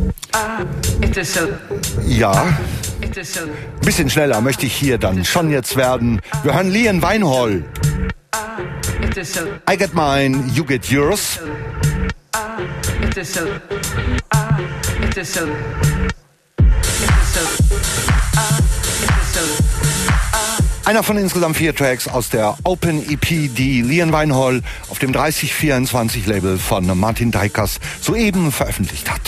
Ja, ein bisschen schneller möchte ich hier dann schon jetzt werden. Wir hören Lian Weinhall. I get mine, you get yours. Einer von insgesamt vier Tracks aus der Open E P, die Lian Weinhall auf dem dreißig vierundzwanzig Label von Martin Dykers soeben veröffentlicht hat.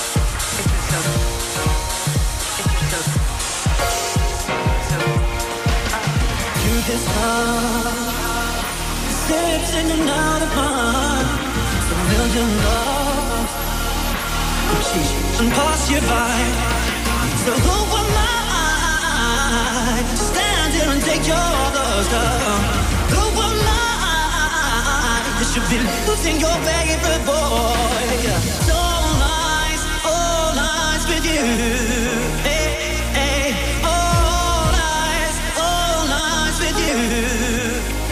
This love sits in and out of mine. A million loves and pass you by. So who am I to stand here and take your love down? Who am I? You should be losing your favorite boy. So all nice, all nice with you. Hey, hey, all nice, all nice with you.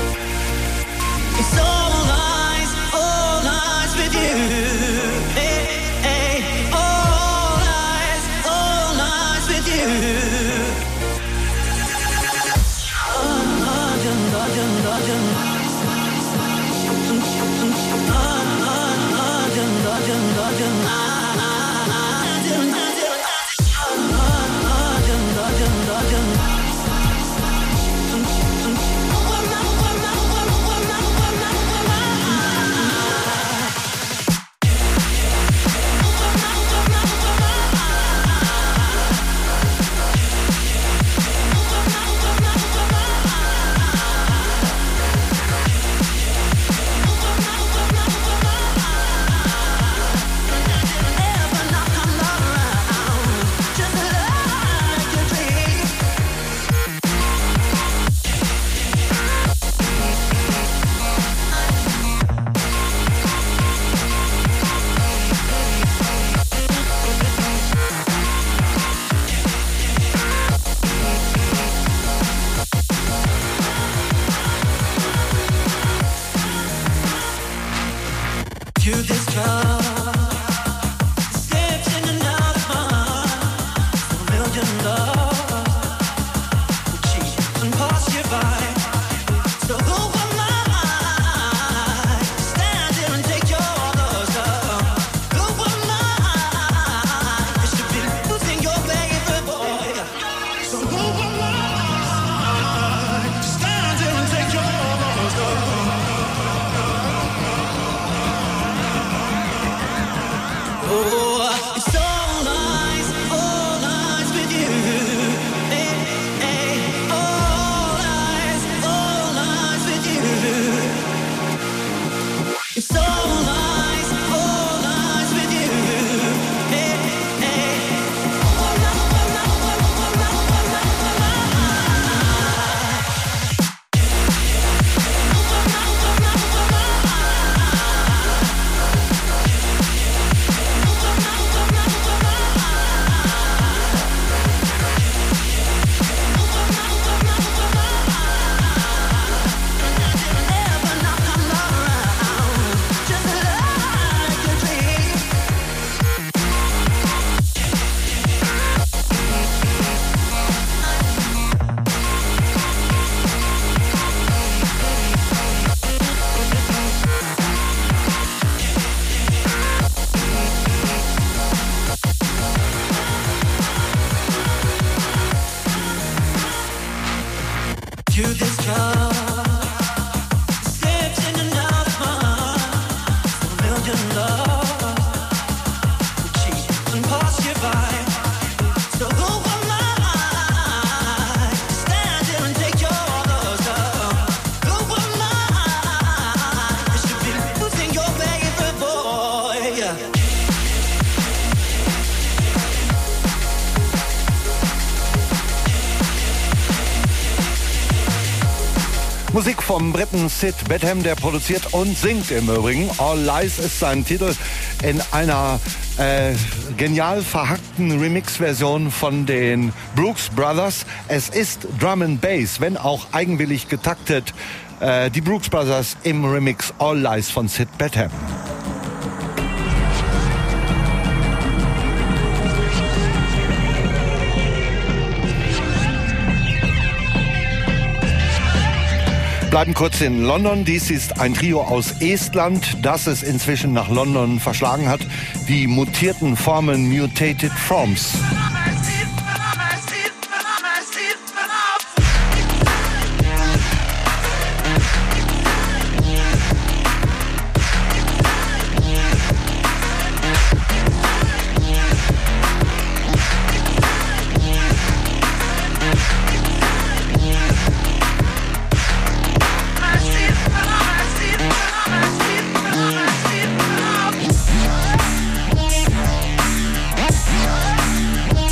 It's all nice, all nice with you. Hey, hey, all nice, all nice with you. Oh, it's all nice, all nice with you. Musik vom Briten Sid Betham, der produziert und singt im Übrigen. All Lies ist sein Titel in einer äh, genial verhackten Remix-Version von den Brooks Brothers. Es ist Drum and Bass, wenn auch eigenwillig getaktet. Äh, die Brooks Brothers im Remix All Lies von Sid Betham. Bleiben kurz in London. Dies ist ein Trio aus Estland, das es inzwischen nach London verschlagen hat. Die mutierten Formen Mutated Forms. We'll be right back.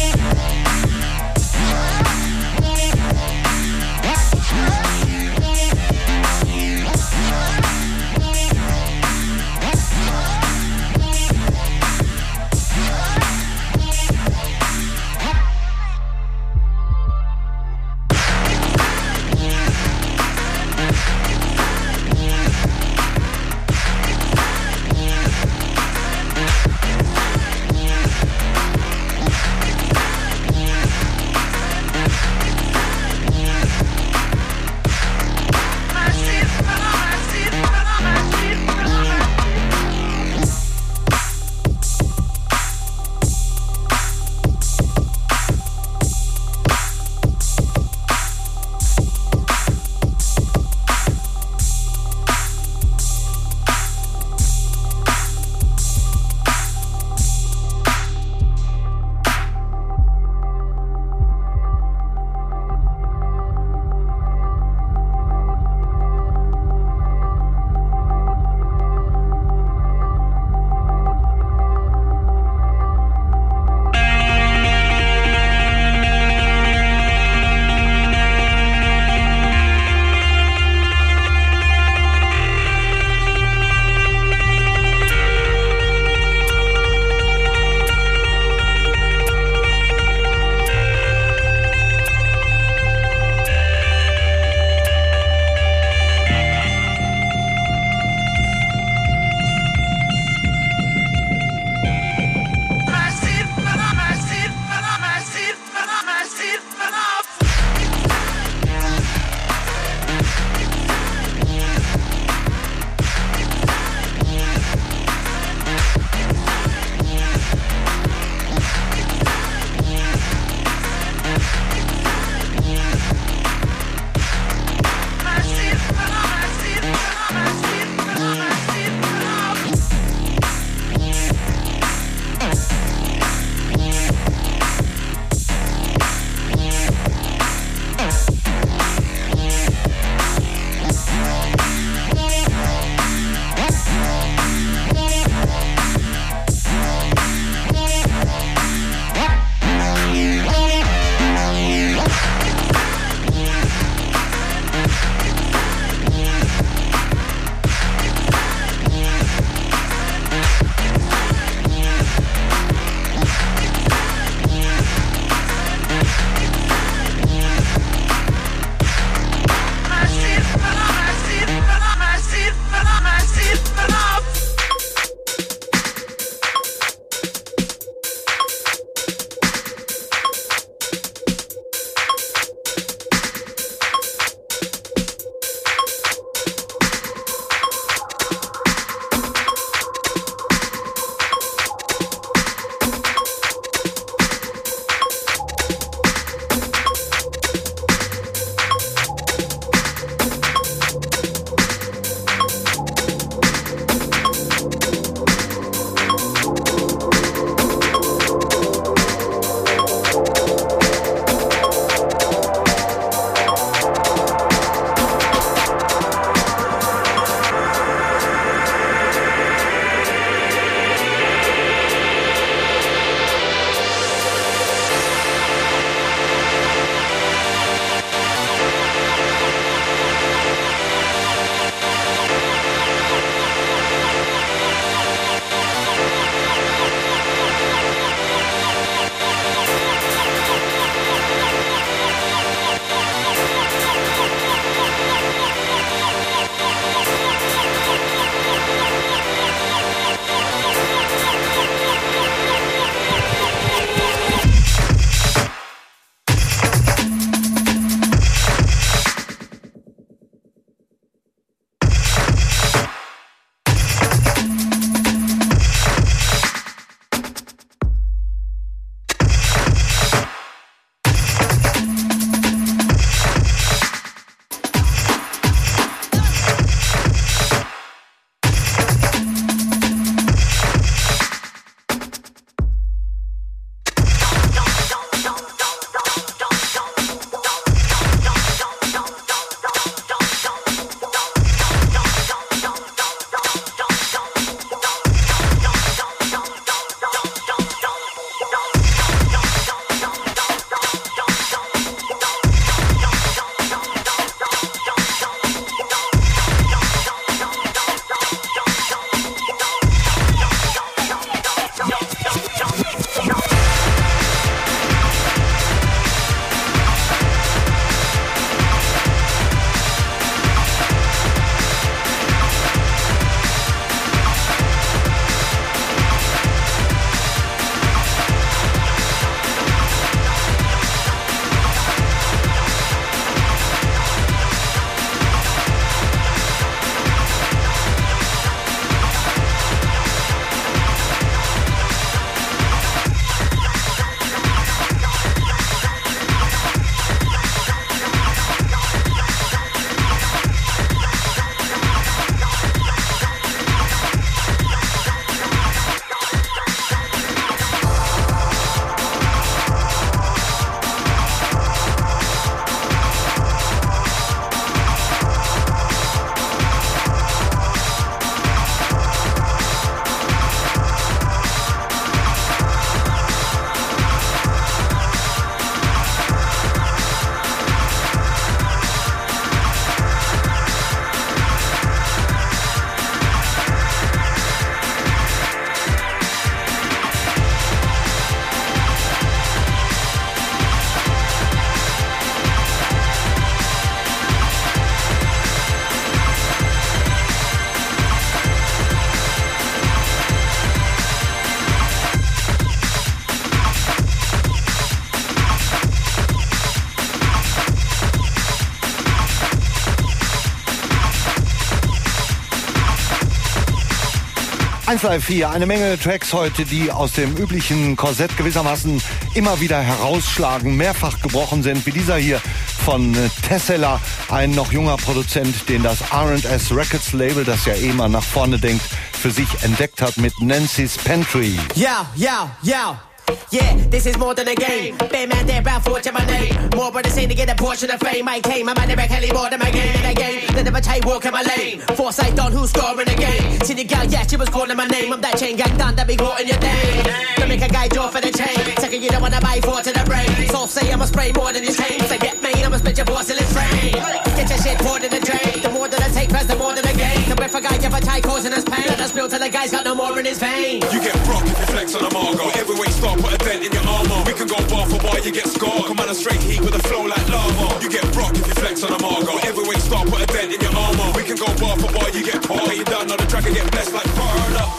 eins Live vier, eine Menge Tracks heute, die aus dem üblichen Korsett gewissermaßen immer wieder herausschlagen, mehrfach gebrochen sind, wie dieser hier von Tessella, ein noch junger Produzent, den das R and S Records Label, das ja eh mal nach vorne denkt, für sich entdeckt hat mit Nancy's Pantry. Yo, yo, yo. Yeah, this is more than a game. Big man there, Brown Fortune, my name. More brothers saying to get a portion of fame. I came, I'm never Kelly more than my game in a game. Let never take walk in my lane. Foresight on who's scoring the game. See the girl, yeah, she was calling my name. I'm that chain gang done, that be caught in your day. To make a guy draw for the chain. Second, you don't wanna buy four to the brain. So say I'ma spray more than his chain. So get me, I'ma split your boss till it's frame. Get your shit poured in the drain. The more that I take, first, the more that I gain. So if a guy ever tie causing us pain, let us spill till the guy's got no more in his vein. You get broke if you flex on a Margo. Every way stop, put a dent in your armor. We can go bar for bar, you get scarred. Come on a straight heat with a flow like lava. You get broke if you flex on a Margo. Every way stop, put a dent in your armor. We can go bar for bar, you get par. You done on the track and get blessed like Barda.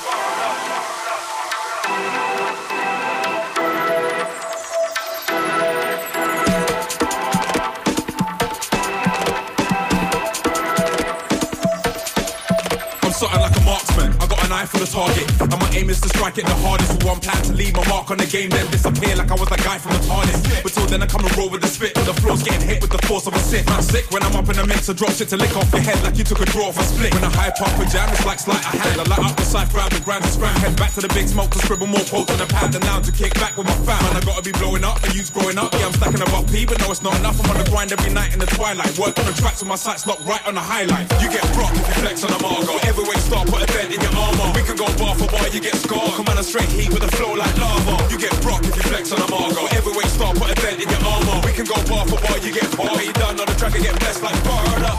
Something like a marksman, I got an eye for the target, and my aim is to strike it the hardest. With one plan to leave my mark on the game, then disappear like I was that guy from the TARDIS. But till then I come and roll with the spit, till the floor's getting hit with the force of a Sith. I'm sick when I'm up in the mix, I drop shit to lick off your head like you took a draw off a split. When I hype up a jam, it's like sleight of hand. I light up the cypher out the grand to scram, head back to the big smoke to scribble more quotes on the pad, and now to kick back with my fam. Man, I gotta be blowing up, and you's growing up. Yeah, I'm stacking above P, but no, it's not enough. I'm on the grind every night in the twilight, work on the tracks with my sights locked right on the highlight. You get broke if you flex on a Margo. Every way start, put a dent in your armor. We can go bar for bar, you get scarred. Come on a straight heat with a flow like lava. You get broke if you flex on a Margo. Every way start, put a dent in your armor. We can go bar for bar, you get par. You done on the track and get blessed like Barda.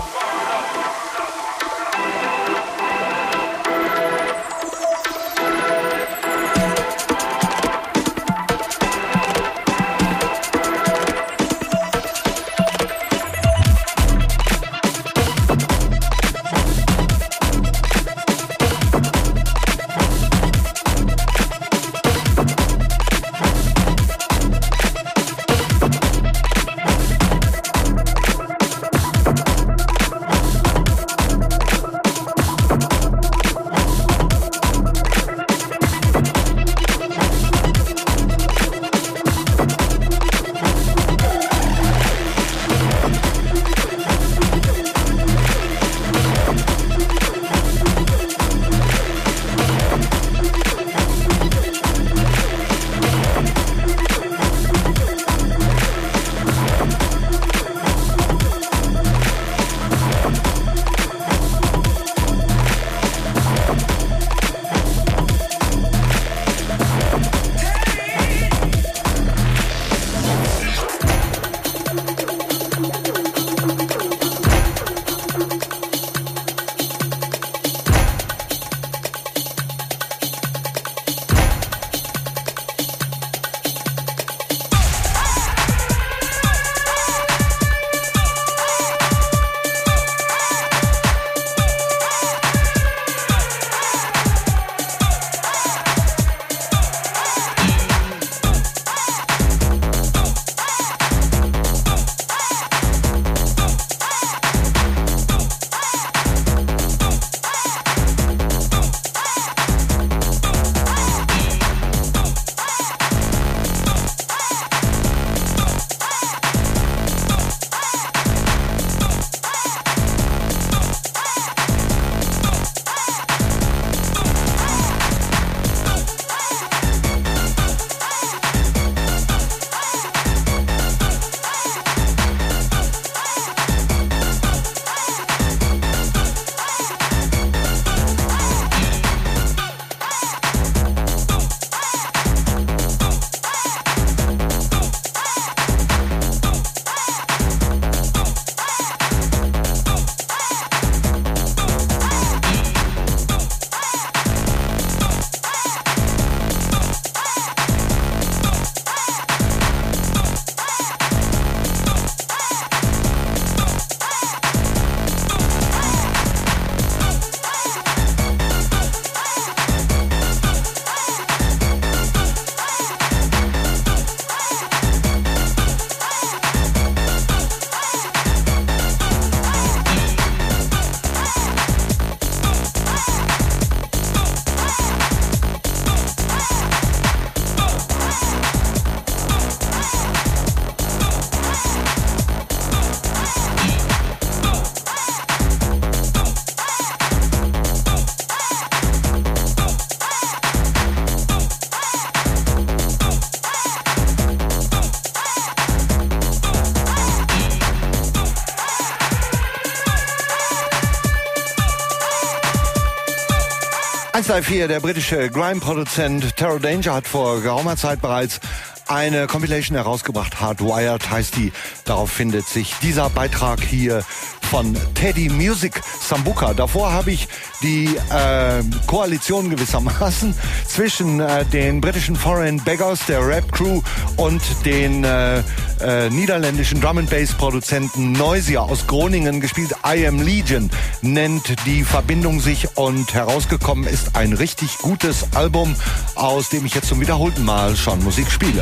eins drei vier, der britische Grime-Produzent Terror Danger hat vor geraumer Zeit bereits eine Compilation herausgebracht, Hardwired heißt die. Darauf findet sich dieser Beitrag hier von Teddy Music Sambuca. Davor habe ich die äh, Koalition gewissermaßen zwischen äh, den britischen Foreign Beggars, der Rap Crew, und den äh, äh, niederländischen Drum and Bass Produzenten Noisia aus Groningen gespielt. I Am Legion nennt die Verbindung sich, und herausgekommen ist ein richtig gutes Album, aus dem ich jetzt zum wiederholten Mal schon Musik spiele.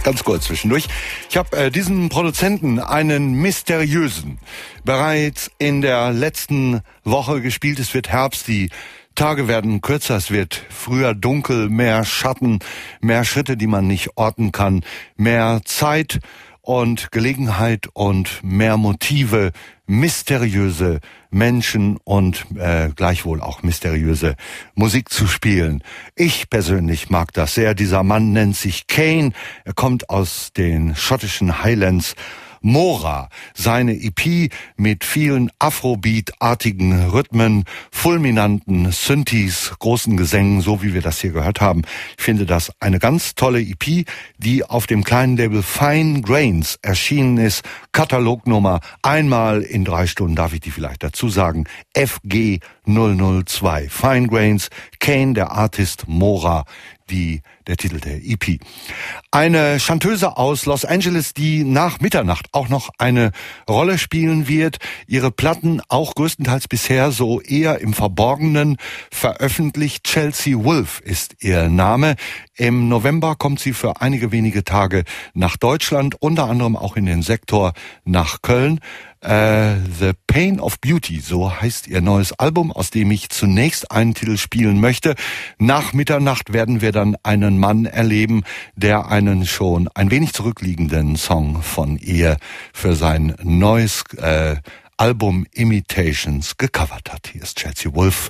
Ganz kurz zwischendurch. Ich habe äh, diesen Produzenten, einen mysteriösen, bereits in der letzten Woche gespielt. Es wird Herbst, die Tage werden kürzer, es wird früher dunkel, mehr Schatten, mehr Schritte, die man nicht orten kann, mehr Zeit und Gelegenheit und mehr Motive, mysteriöse Menschen und äh, gleichwohl auch mysteriöse Musik zu spielen. Ich persönlich mag das sehr. Dieser Mann nennt sich Kane. Er kommt aus den schottischen Highlands. Mora, seine E P mit vielen Afrobeat-artigen Rhythmen, fulminanten Synthes, großen Gesängen, so wie wir das hier gehört haben. Ich finde das eine ganz tolle E P, die auf dem kleinen Label Fine Grains erschienen ist. Katalognummer einmal in drei Stunden, darf ich die vielleicht dazu sagen, F G null null zwei. Fine Grains, Kane, der Artist, Mora, die der Titel der E P. Eine Chanteuse aus Los Angeles, die nach Mitternacht auch noch eine Rolle spielen wird. Ihre Platten auch größtenteils bisher so eher im Verborgenen veröffentlicht. Chelsea Wolfe ist ihr Name. Im November kommt sie für einige wenige Tage nach Deutschland, unter anderem auch in den Sektor nach Köln. Uh, The Pain of Beauty, so heißt ihr neues Album, aus dem ich zunächst einen Titel spielen möchte. Nach Mitternacht werden wir dann einen Mann erleben, der einen schon ein wenig zurückliegenden Song von ihr für sein neues äh, Album Imitations gecovert hat. Hier ist Chelsea Wolfe.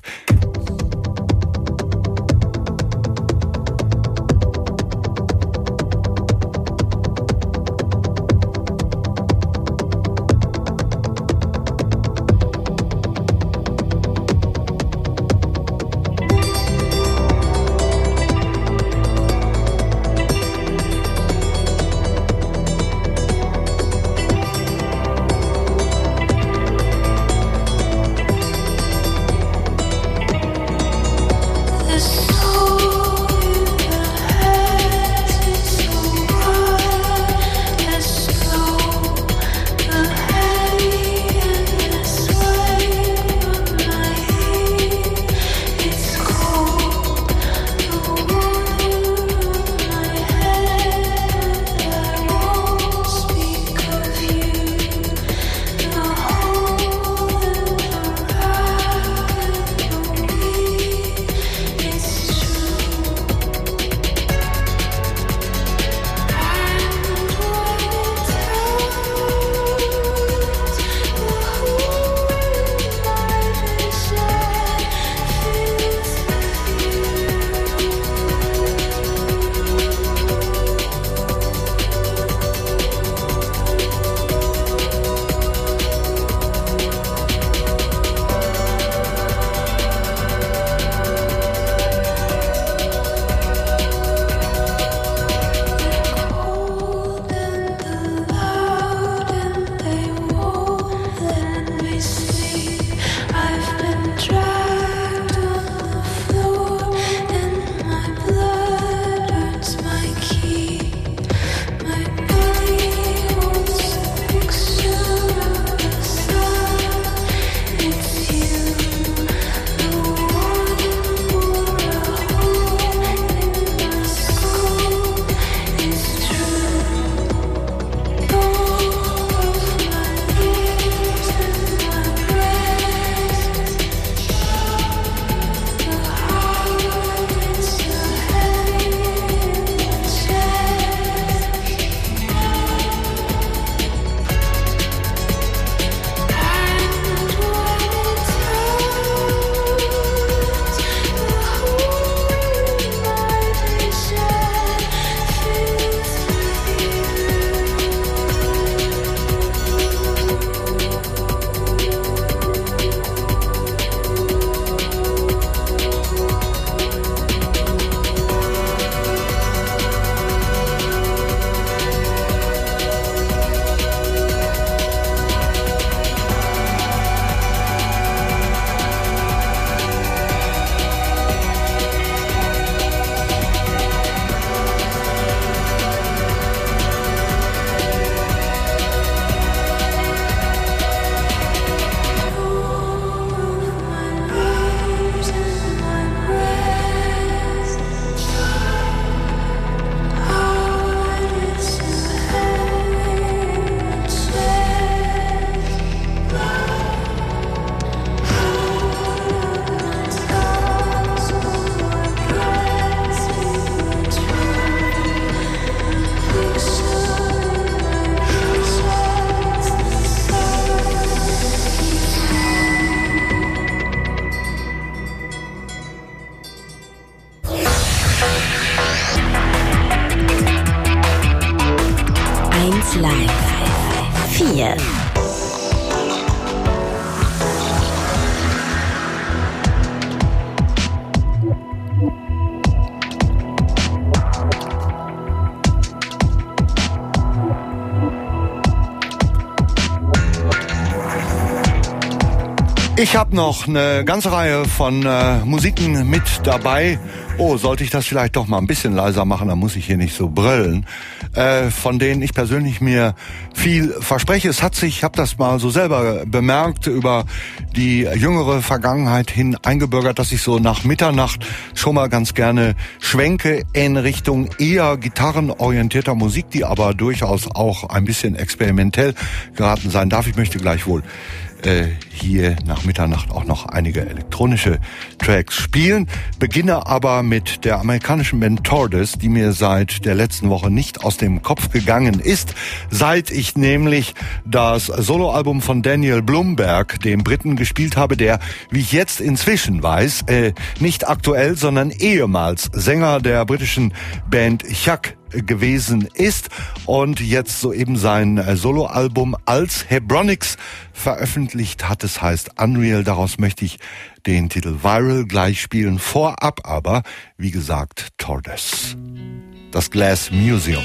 vier. Ich habe noch eine ganze Reihe von äh, Musiken mit dabei. Oh, sollte ich das vielleicht doch mal ein bisschen leiser machen, dann muss ich hier nicht so brüllen. Äh, von denen ich persönlich mir viel verspreche. Es hat sich, ich habe das mal so selber bemerkt, über die jüngere Vergangenheit hin eingebürgert, dass ich so nach Mitternacht schon mal ganz gerne schwenke in Richtung eher gitarrenorientierter Musik, die aber durchaus auch ein bisschen experimentell geraten sein darf. Ich möchte gleichwohl äh, hier nach Mitternacht auch noch einige elektronische Tracks spielen. Beginne aber mit der amerikanischen Band Tortoise, die mir seit der letzten Woche nicht aus dem Kopf gegangen ist, seit ich nämlich das Soloalbum von Daniel Blumberg, dem Briten, gespielt habe, der, wie ich jetzt inzwischen weiß, äh, nicht aktuell, sondern ehemals Sänger der britischen Band Chuck gewesen ist und jetzt soeben sein Soloalbum als Hebronics veröffentlicht hat. Es heißt Unreal. Daraus möchte ich den Titel Viral gleich spielen. Vorab aber, wie gesagt, Tortoise. Das Glass Museum.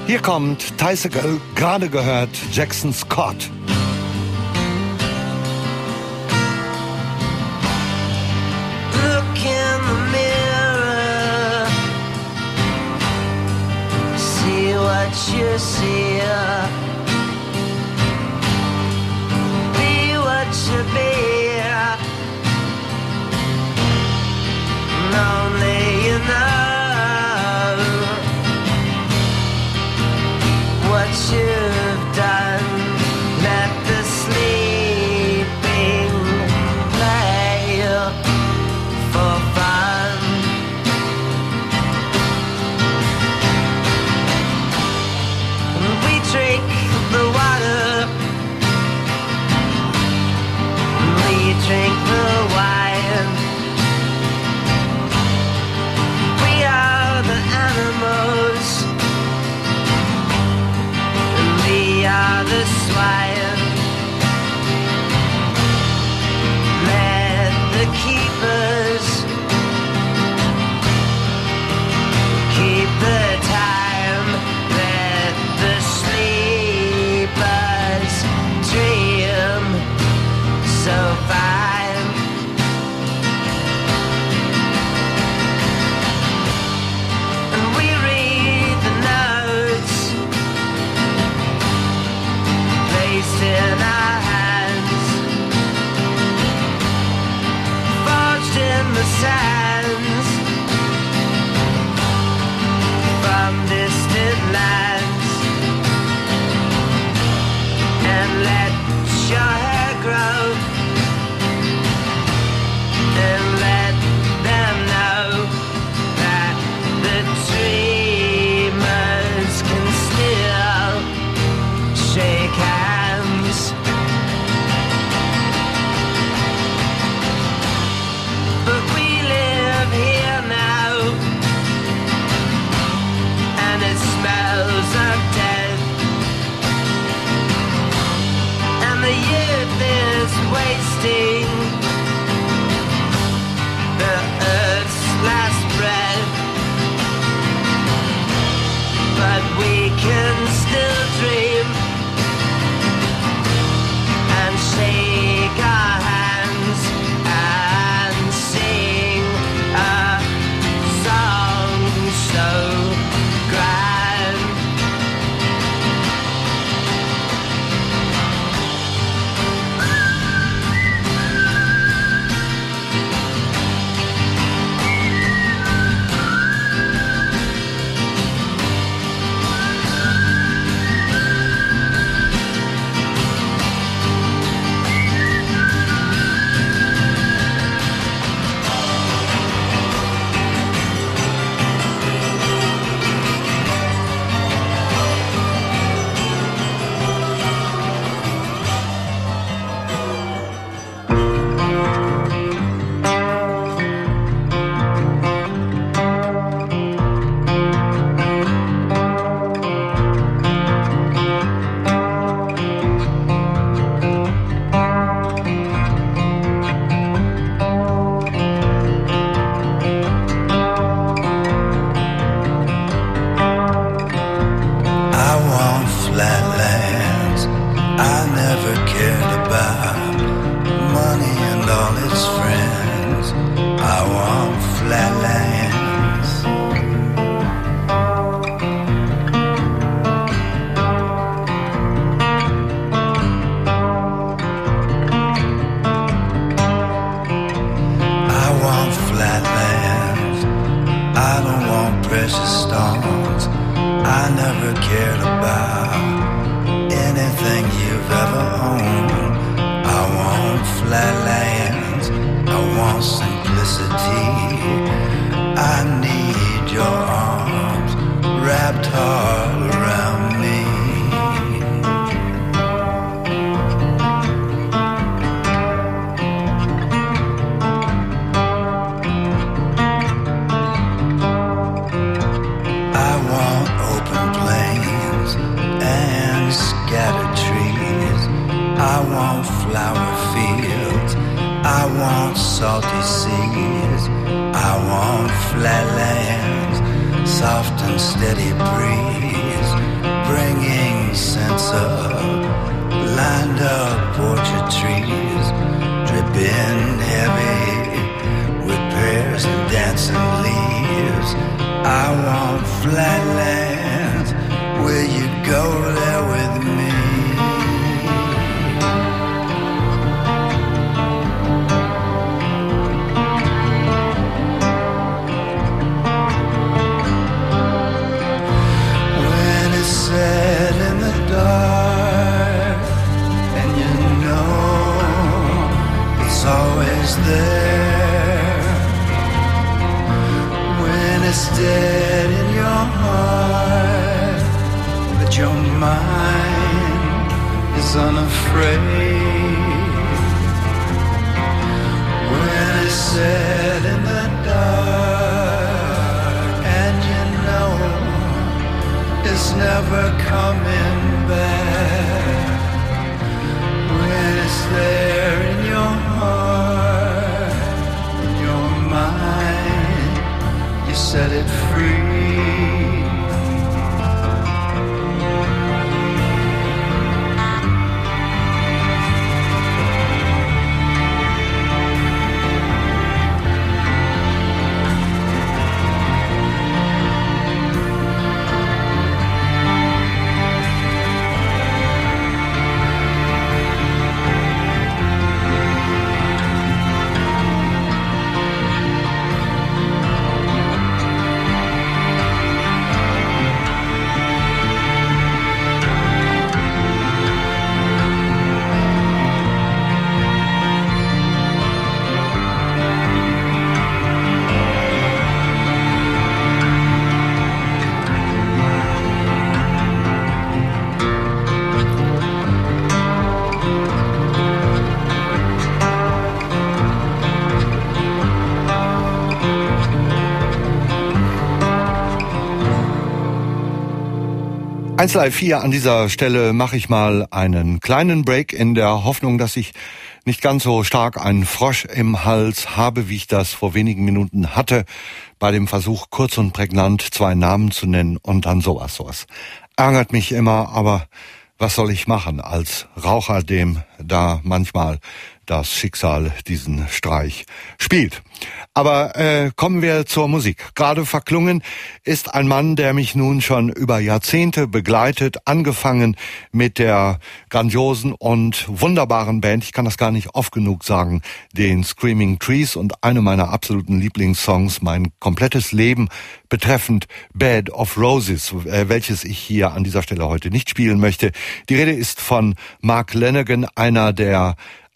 Hier kommt Tysical, gerade gehört Jackson Scott. Look in the mirror, see what you see. Be what you be. Only you know what you've done. Let the sleeping play for fun. We drink the water, we drink the wine. We are the animals, and we are the swine. Let the keepers keep the time. Let the sleepers dream so fine. And we read the notes placed in our hands, forged in the sands from distant lands. And let your hair grow, and let them know that the dreamers can still shake hands. But we live here now, and it smells of death, and the youth is wasting the earth's last breath. But we can still dream and shake our hands and sing a song so grand. I want flatlands. I never cared about money and all its friends. I want flatlands. I want flatlands. I don't want precious stones. I never cared about anything you've ever owned. I want flatlands. I want simplicity. I need your arms wrapped all around me. I want open plains and scattered trees. I want flower fields. I want salty seas. I want flatlands, soft and steady breeze. flatlands. Will you go there with me? When it's set in the dark and you know it's always there, when it's dead in your heart, but your mind is unafraid. When it's set in the dark and you know it's never coming back, when it's there in your heart, in your mind, you set it free. eins Live vier, an dieser Stelle mache ich mal einen kleinen Break in der Hoffnung, dass ich nicht ganz so stark einen Frosch im Hals habe, wie ich das vor wenigen Minuten hatte, bei dem Versuch, kurz und prägnant zwei Namen zu nennen und dann sowas, sowas. Ärgert mich immer, aber was soll ich machen als Raucher, dem da manchmal das Schicksal diesen Streich spielt. Aber äh, kommen wir zur Musik. Gerade verklungen ist ein Mann, der mich nun schon über Jahrzehnte begleitet, angefangen mit der grandiosen und wunderbaren Band, ich kann das gar nicht oft genug sagen, den Screaming Trees, und eine meiner absoluten Lieblingssongs, mein komplettes Leben betreffend, Bed of Roses, äh, welches ich hier an dieser Stelle heute nicht spielen möchte. Die Rede ist von Mark Lanegan, einer der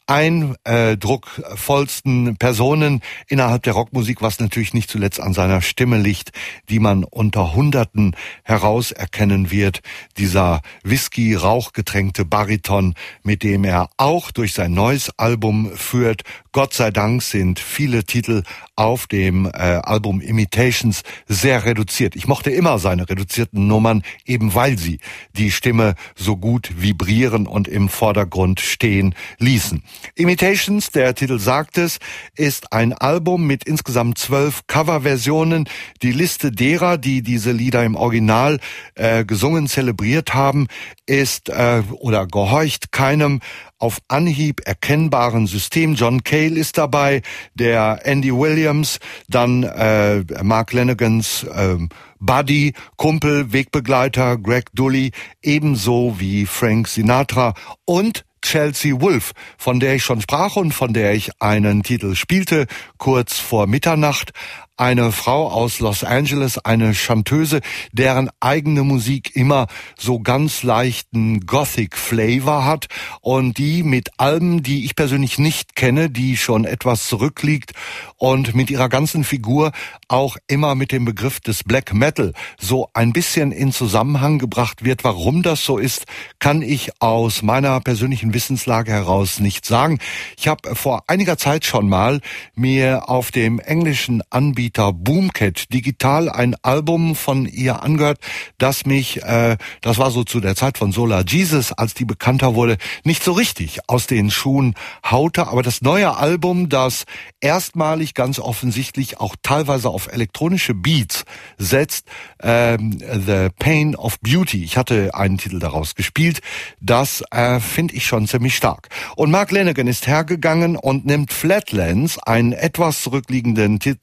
eindruckvollsten Personen innerhalb der Rockmusik, was natürlich nicht zuletzt an seiner Stimme liegt, die man unter Hunderten herauserkennen wird. Dieser Whisky-Rauchgetränkte Bariton, mit dem er auch durch sein neues Album führt. Gott sei Dank sind viele Titel auf dem äh, Album Imitations sehr reduziert. Ich mochte immer seine reduzierten Nummern, eben weil sie die Stimme so gut vibrieren und im Vordergrund stehen ließen. Imitations, der Titel sagt es, ist ein Album mit insgesamt zwölf Coverversionen. Die Liste derer, die diese Lieder im Original äh, gesungen, zelebriert haben, ist äh, oder gehorcht keinem auf Anhieb erkennbaren System. John Cale ist dabei, der Andy Williams, dann äh, Mark Lanegans äh, Buddy, Kumpel, Wegbegleiter, Greg Dully, ebenso wie Frank Sinatra und Chelsea Wolfe, von der ich schon sprach und von der ich einen Titel spielte, kurz vor Mitternacht. Eine Frau aus Los Angeles, eine Chanteuse, deren eigene Musik immer so ganz leichten Gothic-Flavor hat und die mit Alben, die ich persönlich nicht kenne, die schon etwas zurückliegt und mit ihrer ganzen Figur auch immer mit dem Begriff des Black Metal so ein bisschen in Zusammenhang gebracht wird. Warum das so ist, kann ich aus meiner persönlichen Wissenslage heraus nicht sagen. Ich habe vor einiger Zeit schon mal mir auf dem englischen Anbieter Boomcat digital ein Album von ihr angehört, das mich, äh, das war so zu der Zeit von Solar Jesus, als die bekannter wurde, nicht so richtig aus den Schuhen haute. Aber das neue Album, das erstmalig ganz offensichtlich auch teilweise auf elektronische Beats setzt, ähm, The Pain of Beauty, ich hatte einen Titel daraus gespielt, das äh, finde ich schon ziemlich stark. Und Mark Lanegan ist hergegangen und nimmt Flatlands, einen etwas zurückliegenden Titel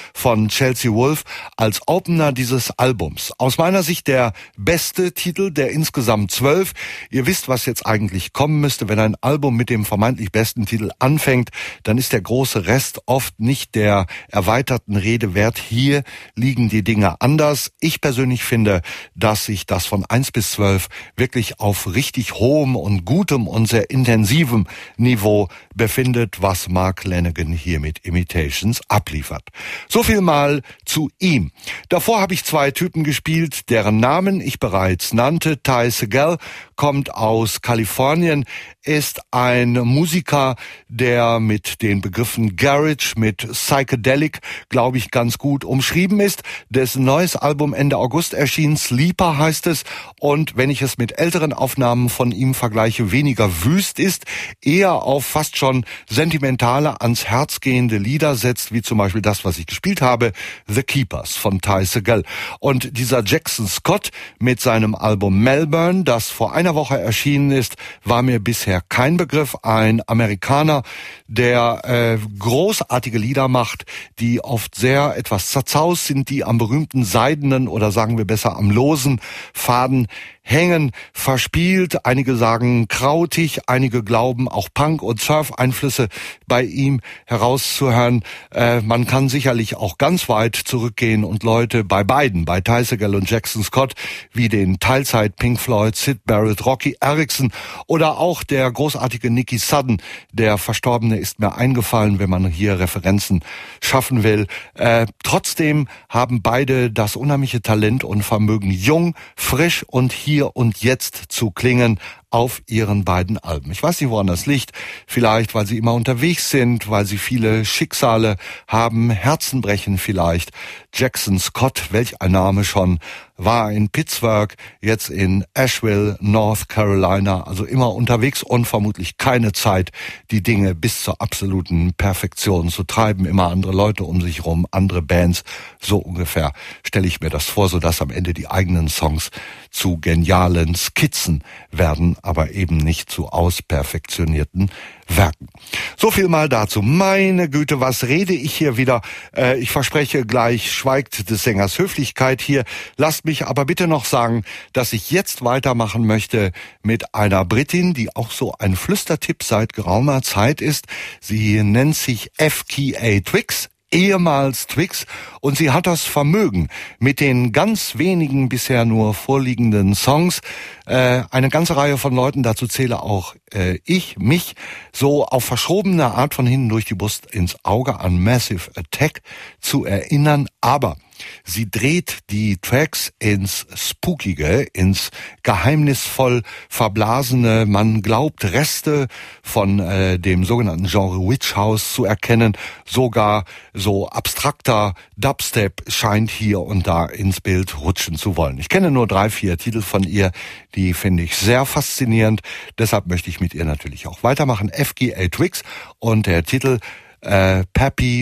von Chelsea Wolfe als Opener dieses Albums. Aus meiner Sicht der beste Titel der insgesamt zwölf. Ihr wisst, was jetzt eigentlich kommen müsste. Wenn ein Album mit dem vermeintlich besten Titel anfängt, dann ist der große Rest oft nicht der erweiterten Rede wert. Hier liegen die Dinge anders. Ich persönlich finde, dass sich das von eins bis zwölf wirklich auf richtig hohem und gutem und sehr intensivem Niveau befindet, was Mark Lanegan hier mit Imitations abliefert. So viel mal zu ihm. Davor habe ich zwei Typen gespielt, deren Namen ich bereits nannte. Ty Segall kommt aus Kalifornien, ist ein Musiker, der mit den Begriffen Garage, mit Psychedelic, glaube ich, ganz gut umschrieben ist. Dessen neues Album Ende August erschien, Sleeper heißt es, und wenn ich es mit älteren Aufnahmen von ihm vergleiche, weniger wüst ist, eher auf fast schon sentimentale, ans Herz gehende Lieder setzt, wie zum Beispiel das, was ich gespielt habe, The Keepers von Ty Segall. Und dieser Jackson Scott mit seinem Album Melbourne, das vor einer Woche erschienen ist, war mir bisher kein Begriff. Ein Amerikaner, der äh, großartige Lieder macht, die oft sehr etwas zerzaust sind, die am berühmten seidenen oder sagen wir besser am losen Faden hängen, verspielt. Einige sagen krautig, einige glauben auch Punk- und Surf-Einflüsse bei ihm herauszuhören. Äh, man kann sicherlich auch ganz weit zurückgehen und Leute bei beiden, bei Ty Segall und Jackson Scott, wie den Teilzeit Pink Floyd, Syd Barrett, Rocky Erickson oder auch der großartige Nicky Sudden, der Verstorbene ist mir eingefallen, wenn man hier Referenzen schaffen will. Äh, trotzdem haben beide das unheimliche Talent und Vermögen, jung, frisch und hier und jetzt zu klingen auf ihren beiden Alben. Ich weiß nicht, woran das liegt. Vielleicht, weil sie immer unterwegs sind, weil sie viele Schicksale haben, Herzen brechen vielleicht. Jackson Scott, welch ein Name schon, war in Pittsburgh, jetzt in Asheville, North Carolina, also immer unterwegs und vermutlich keine Zeit, die Dinge bis zur absoluten Perfektion zu treiben. Immer andere Leute um sich rum, andere Bands, so ungefähr stelle ich mir das vor, sodass am Ende die eigenen Songs zu genialen Skizzen werden, aber eben nicht zu ausperfektionierten Werken. So viel mal dazu. Meine Güte, was rede ich hier wieder? Äh, ich verspreche, gleich schweigt des Sängers Höflichkeit hier. Lasst mich aber bitte noch sagen, dass ich jetzt weitermachen möchte mit einer Britin, die auch so ein Flüstertipp seit geraumer Zeit ist. Sie nennt sich F K A Twigs. Ehemals Twigs, und sie hat das Vermögen, mit den ganz wenigen bisher nur vorliegenden Songs äh, eine ganze Reihe von Leuten, dazu zähle auch äh, ich, mich, so auf verschrobene Art von hinten durch die Brust ins Auge an Massive Attack zu erinnern, aber sie dreht die Tracks ins Spookige, ins geheimnisvoll Verblasene. Man glaubt, Reste von äh, dem sogenannten Genre Witch House zu erkennen. Sogar so abstrakter Dubstep scheint hier und da ins Bild rutschen zu wollen. Ich kenne nur drei, vier Titel von ihr, die finde ich sehr faszinierend. Deshalb möchte ich mit ihr natürlich auch weitermachen. F K A Twigs und der Titel Äh, Pappy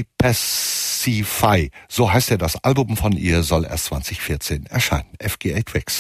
Pacify, so heißt ja das Album von ihr, soll erst zwanzig vierzehn erscheinen. F K A Twigs.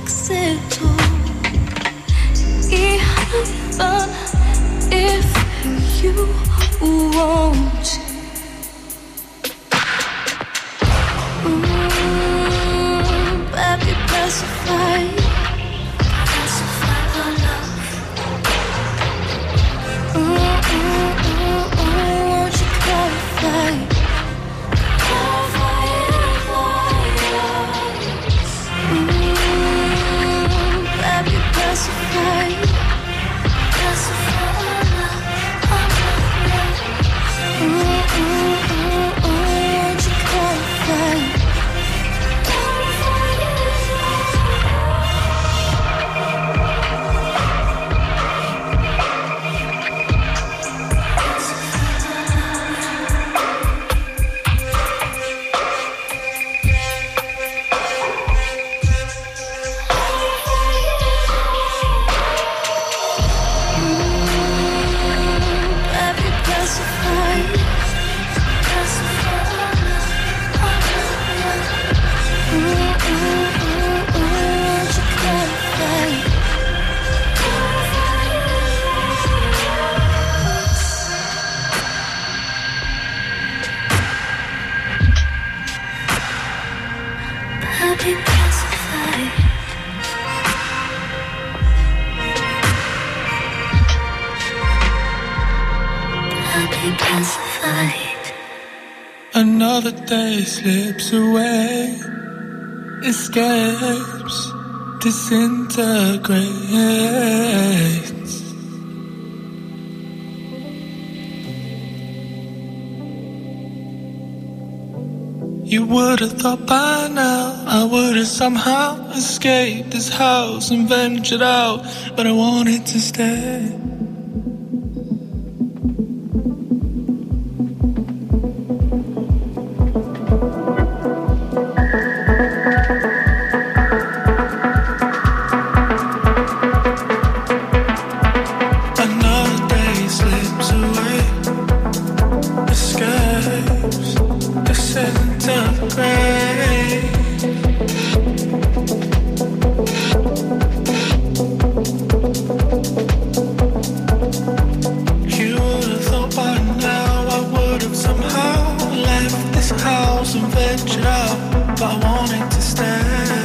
éxito. Even if you won't. Mm, baby, pacify. Pacify our love. Mm, mm, mm, mm, won't you clarify? Clarify it for us. Mm, baby, pacify. Pacify our love, our love. Mm, mm, mm, mm, won't you clarify? Clarify it for us. Happy pacified. Happy pacified. Another day slips away, escapes, disintegrates. You would have thought by now I would have somehow escaped this house and ventured out, but I wanted to stay. Another day slips away, escapes, disintegrate. You would have thought by now I would have somehow left this house and ventured out, but I wanted to stay.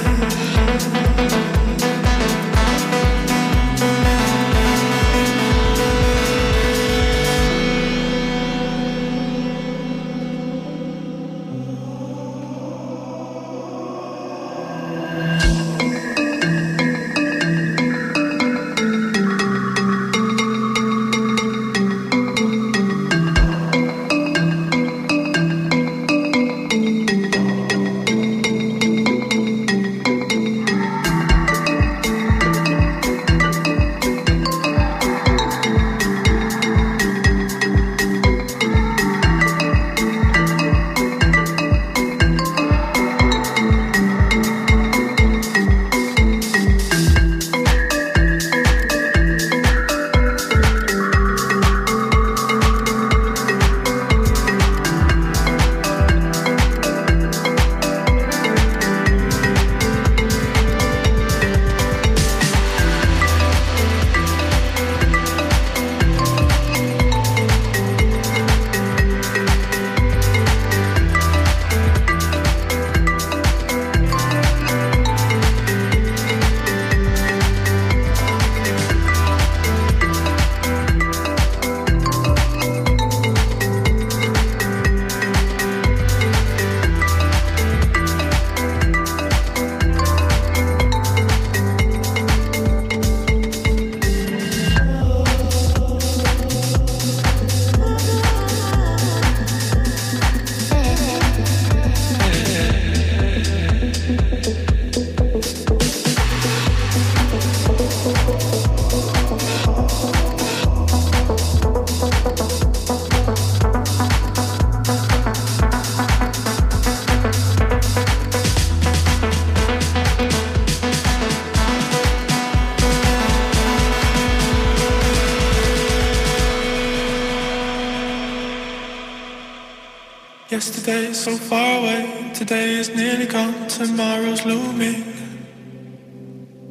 Yesterday is so far away, today is nearly gone, tomorrow's looming.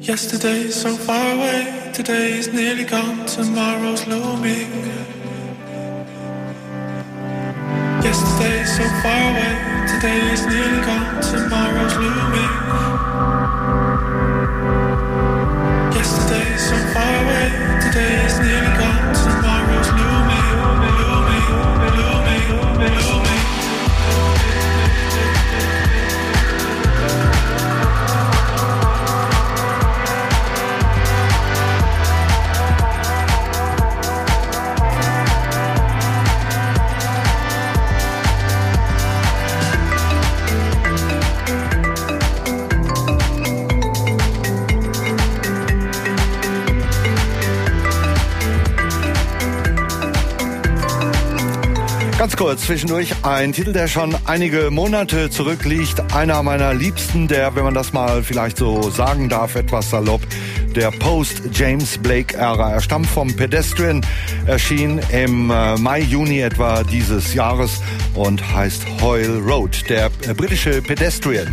Yesterday's so far away, today's nearly gone, tomorrow's looming. Yesterday's so far away, today's nearly gone, tomorrow's looming. Yesterday's so far away, today's nearly gone, tomorrow's looming, looming, looming, looming. Ganz kurz zwischendurch ein Titel, der schon einige Monate zurückliegt. Einer meiner Liebsten, der, wenn man das mal vielleicht so sagen darf, etwas salopp, der Post-James Blake-Ära. Er stammt vom Pedestrian, erschien im äh, Mai, Juni etwa dieses Jahres und heißt Hoyle Road, der äh, britische Pedestrian.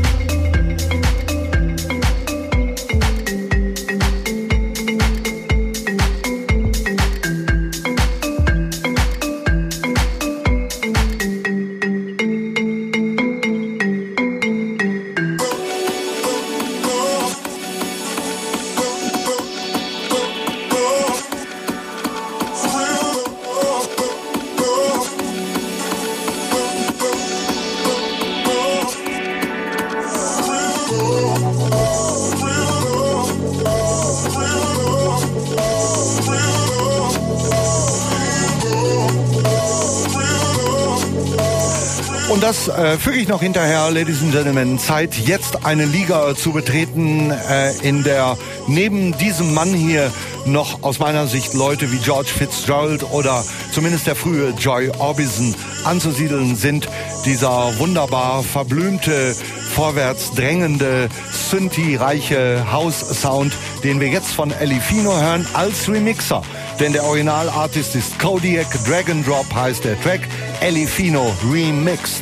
Und das äh, füge ich noch hinterher, Ladies and Gentlemen. Zeit, jetzt eine Liga zu betreten, äh, in der neben diesem Mann hier noch aus meiner Sicht Leute wie George Fitzgerald oder zumindest der frühe Joy Orbison anzusiedeln sind. Dieser wunderbar verblümte, vorwärts drängende, Synthi-reiche House-Sound, den wir jetzt von Elifino hören als Remixer. Denn der Originalartist ist Kodiak, Dragon Drop heißt der Track, Elifino Remixed.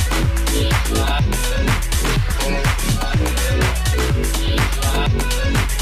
We'll be right back.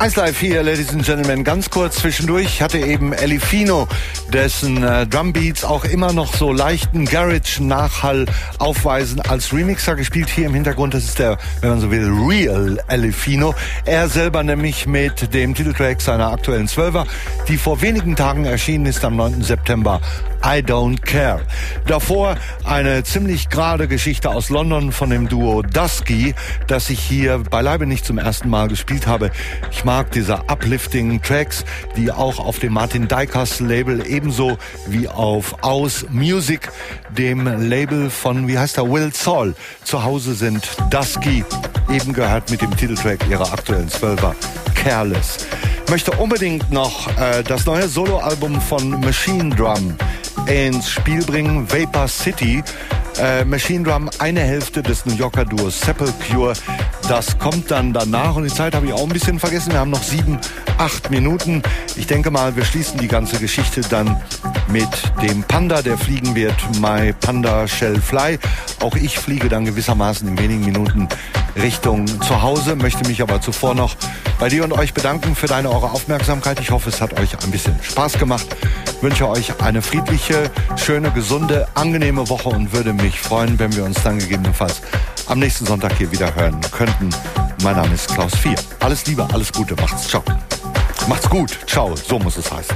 eins Live hier, Ladies and Gentlemen, ganz kurz zwischendurch. Ich hatte eben Elifino, dessen äh, Drumbeats auch immer noch so leichten Garage-Nachhall aufweisen, als Remixer gespielt hier im Hintergrund. Das ist der, wenn man so will, Real Elifino. Er selber nämlich mit dem Titeltrack seiner aktuellen Zwölfer, die vor wenigen Tagen erschienen ist, am neunten September. I Don't Care. Davor eine ziemlich gerade Geschichte aus London von dem Duo Dusky, das ich hier beileibe nicht zum ersten Mal gespielt habe. Ich mag diese uplifting Tracks, die auch auf dem Martin Dykers Label ebenso wie auf Aus Music, dem Label von, wie heißt er, Will Saul, zu Hause sind. Dusky, eben gehört mit dem Titeltrack ihrer aktuellen Zwölfer, Careless. Ich möchte unbedingt noch äh, das neue Soloalbum von Machine Drum ins Spiel bringen, Vapor City. Äh, Machine Drum, eine Hälfte des New Yorker Duos Sepulcure. Das kommt dann danach und die Zeit habe ich auch ein bisschen vergessen. Wir haben noch sieben, acht Minuten. Ich denke mal, wir schließen die ganze Geschichte dann mit dem Panda, der fliegen wird. My Panda Shall Fly. Auch ich fliege dann gewissermaßen in wenigen Minuten Richtung zu Hause, möchte mich aber zuvor noch bei dir und euch bedanken für deine, eure Aufmerksamkeit. Ich hoffe, es hat euch ein bisschen Spaß gemacht. Ich wünsche euch eine friedliche, schöne, gesunde, angenehme Woche und würde mich freuen, wenn wir uns dann gegebenenfalls am nächsten Sonntag hier wieder hören könnten. Mein Name ist Klaus vier. Alles Liebe, alles Gute, macht's, ciao. Macht's gut, ciao, so muss es heißen.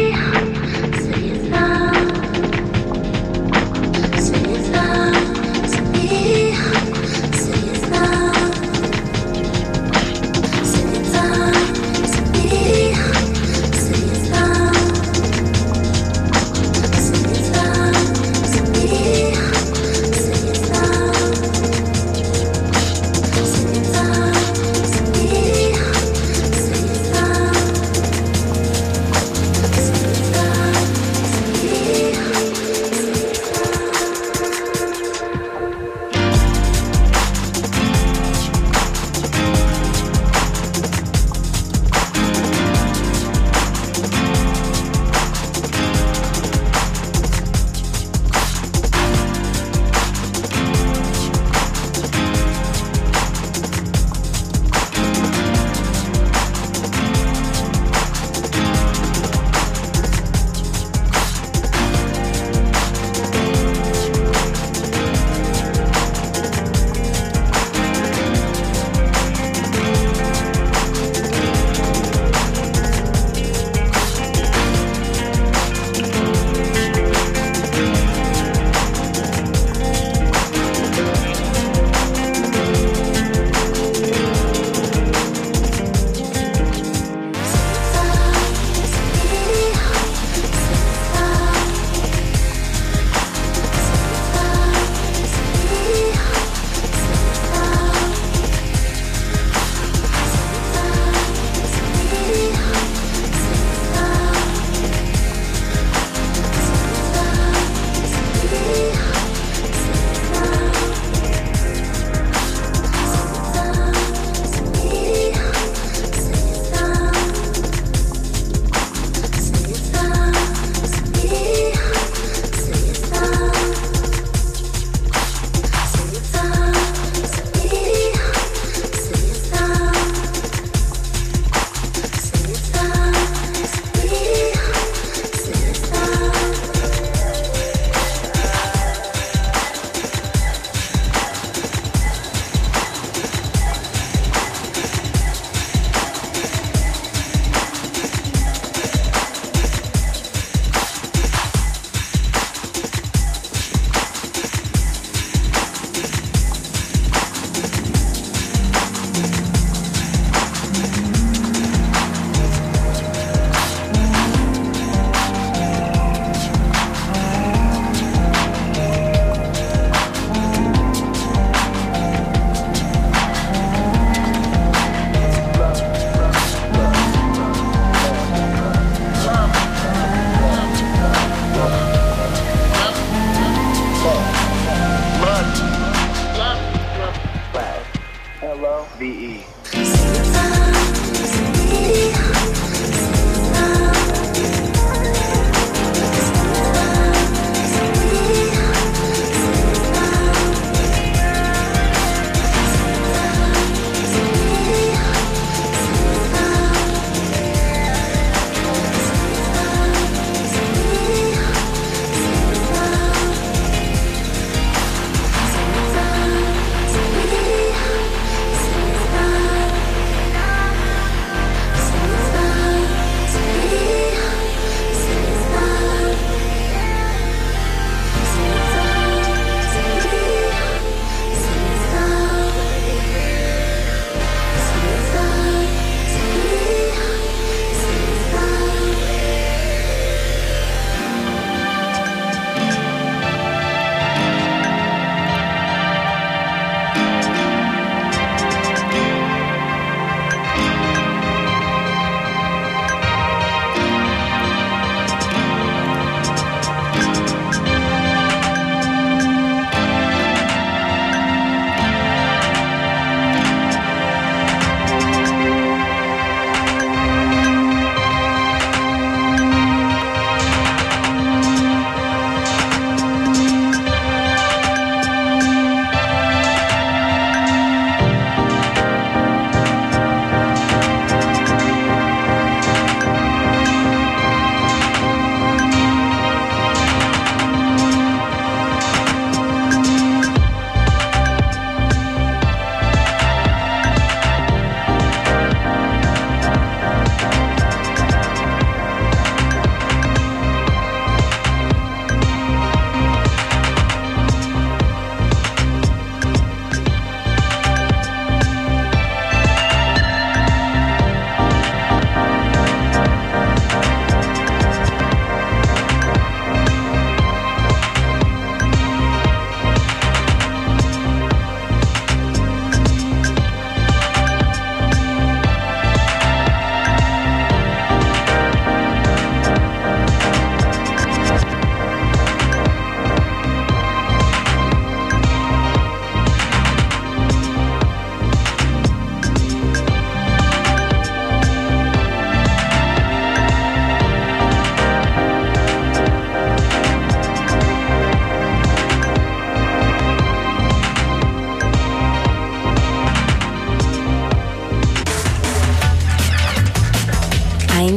Say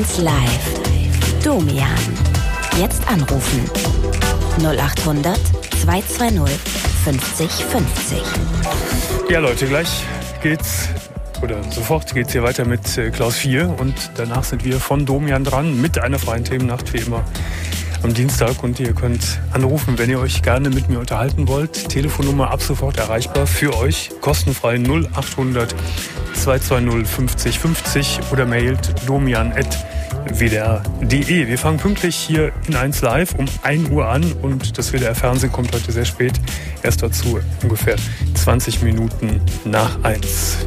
eins Live. Domian. Jetzt anrufen. null acht hundert zwei zwei null fünfzig fünfzig. Ja, Leute, gleich geht's, oder sofort geht's hier weiter mit äh, Klaus vier und danach sind wir von Domian dran mit einer freien Themennacht wie immer am Dienstag und ihr könnt anrufen, wenn ihr euch gerne mit mir unterhalten wollt. Telefonnummer ab sofort erreichbar für euch, kostenfrei null acht hundert zwei zwei null fünfzig fünfzig oder mailt domian at w d r punkt d e. Wir fangen pünktlich hier in eins Live um ein Uhr an und das W D R-Fernsehen kommt heute sehr spät, erst dazu ungefähr zwanzig Minuten nach eins.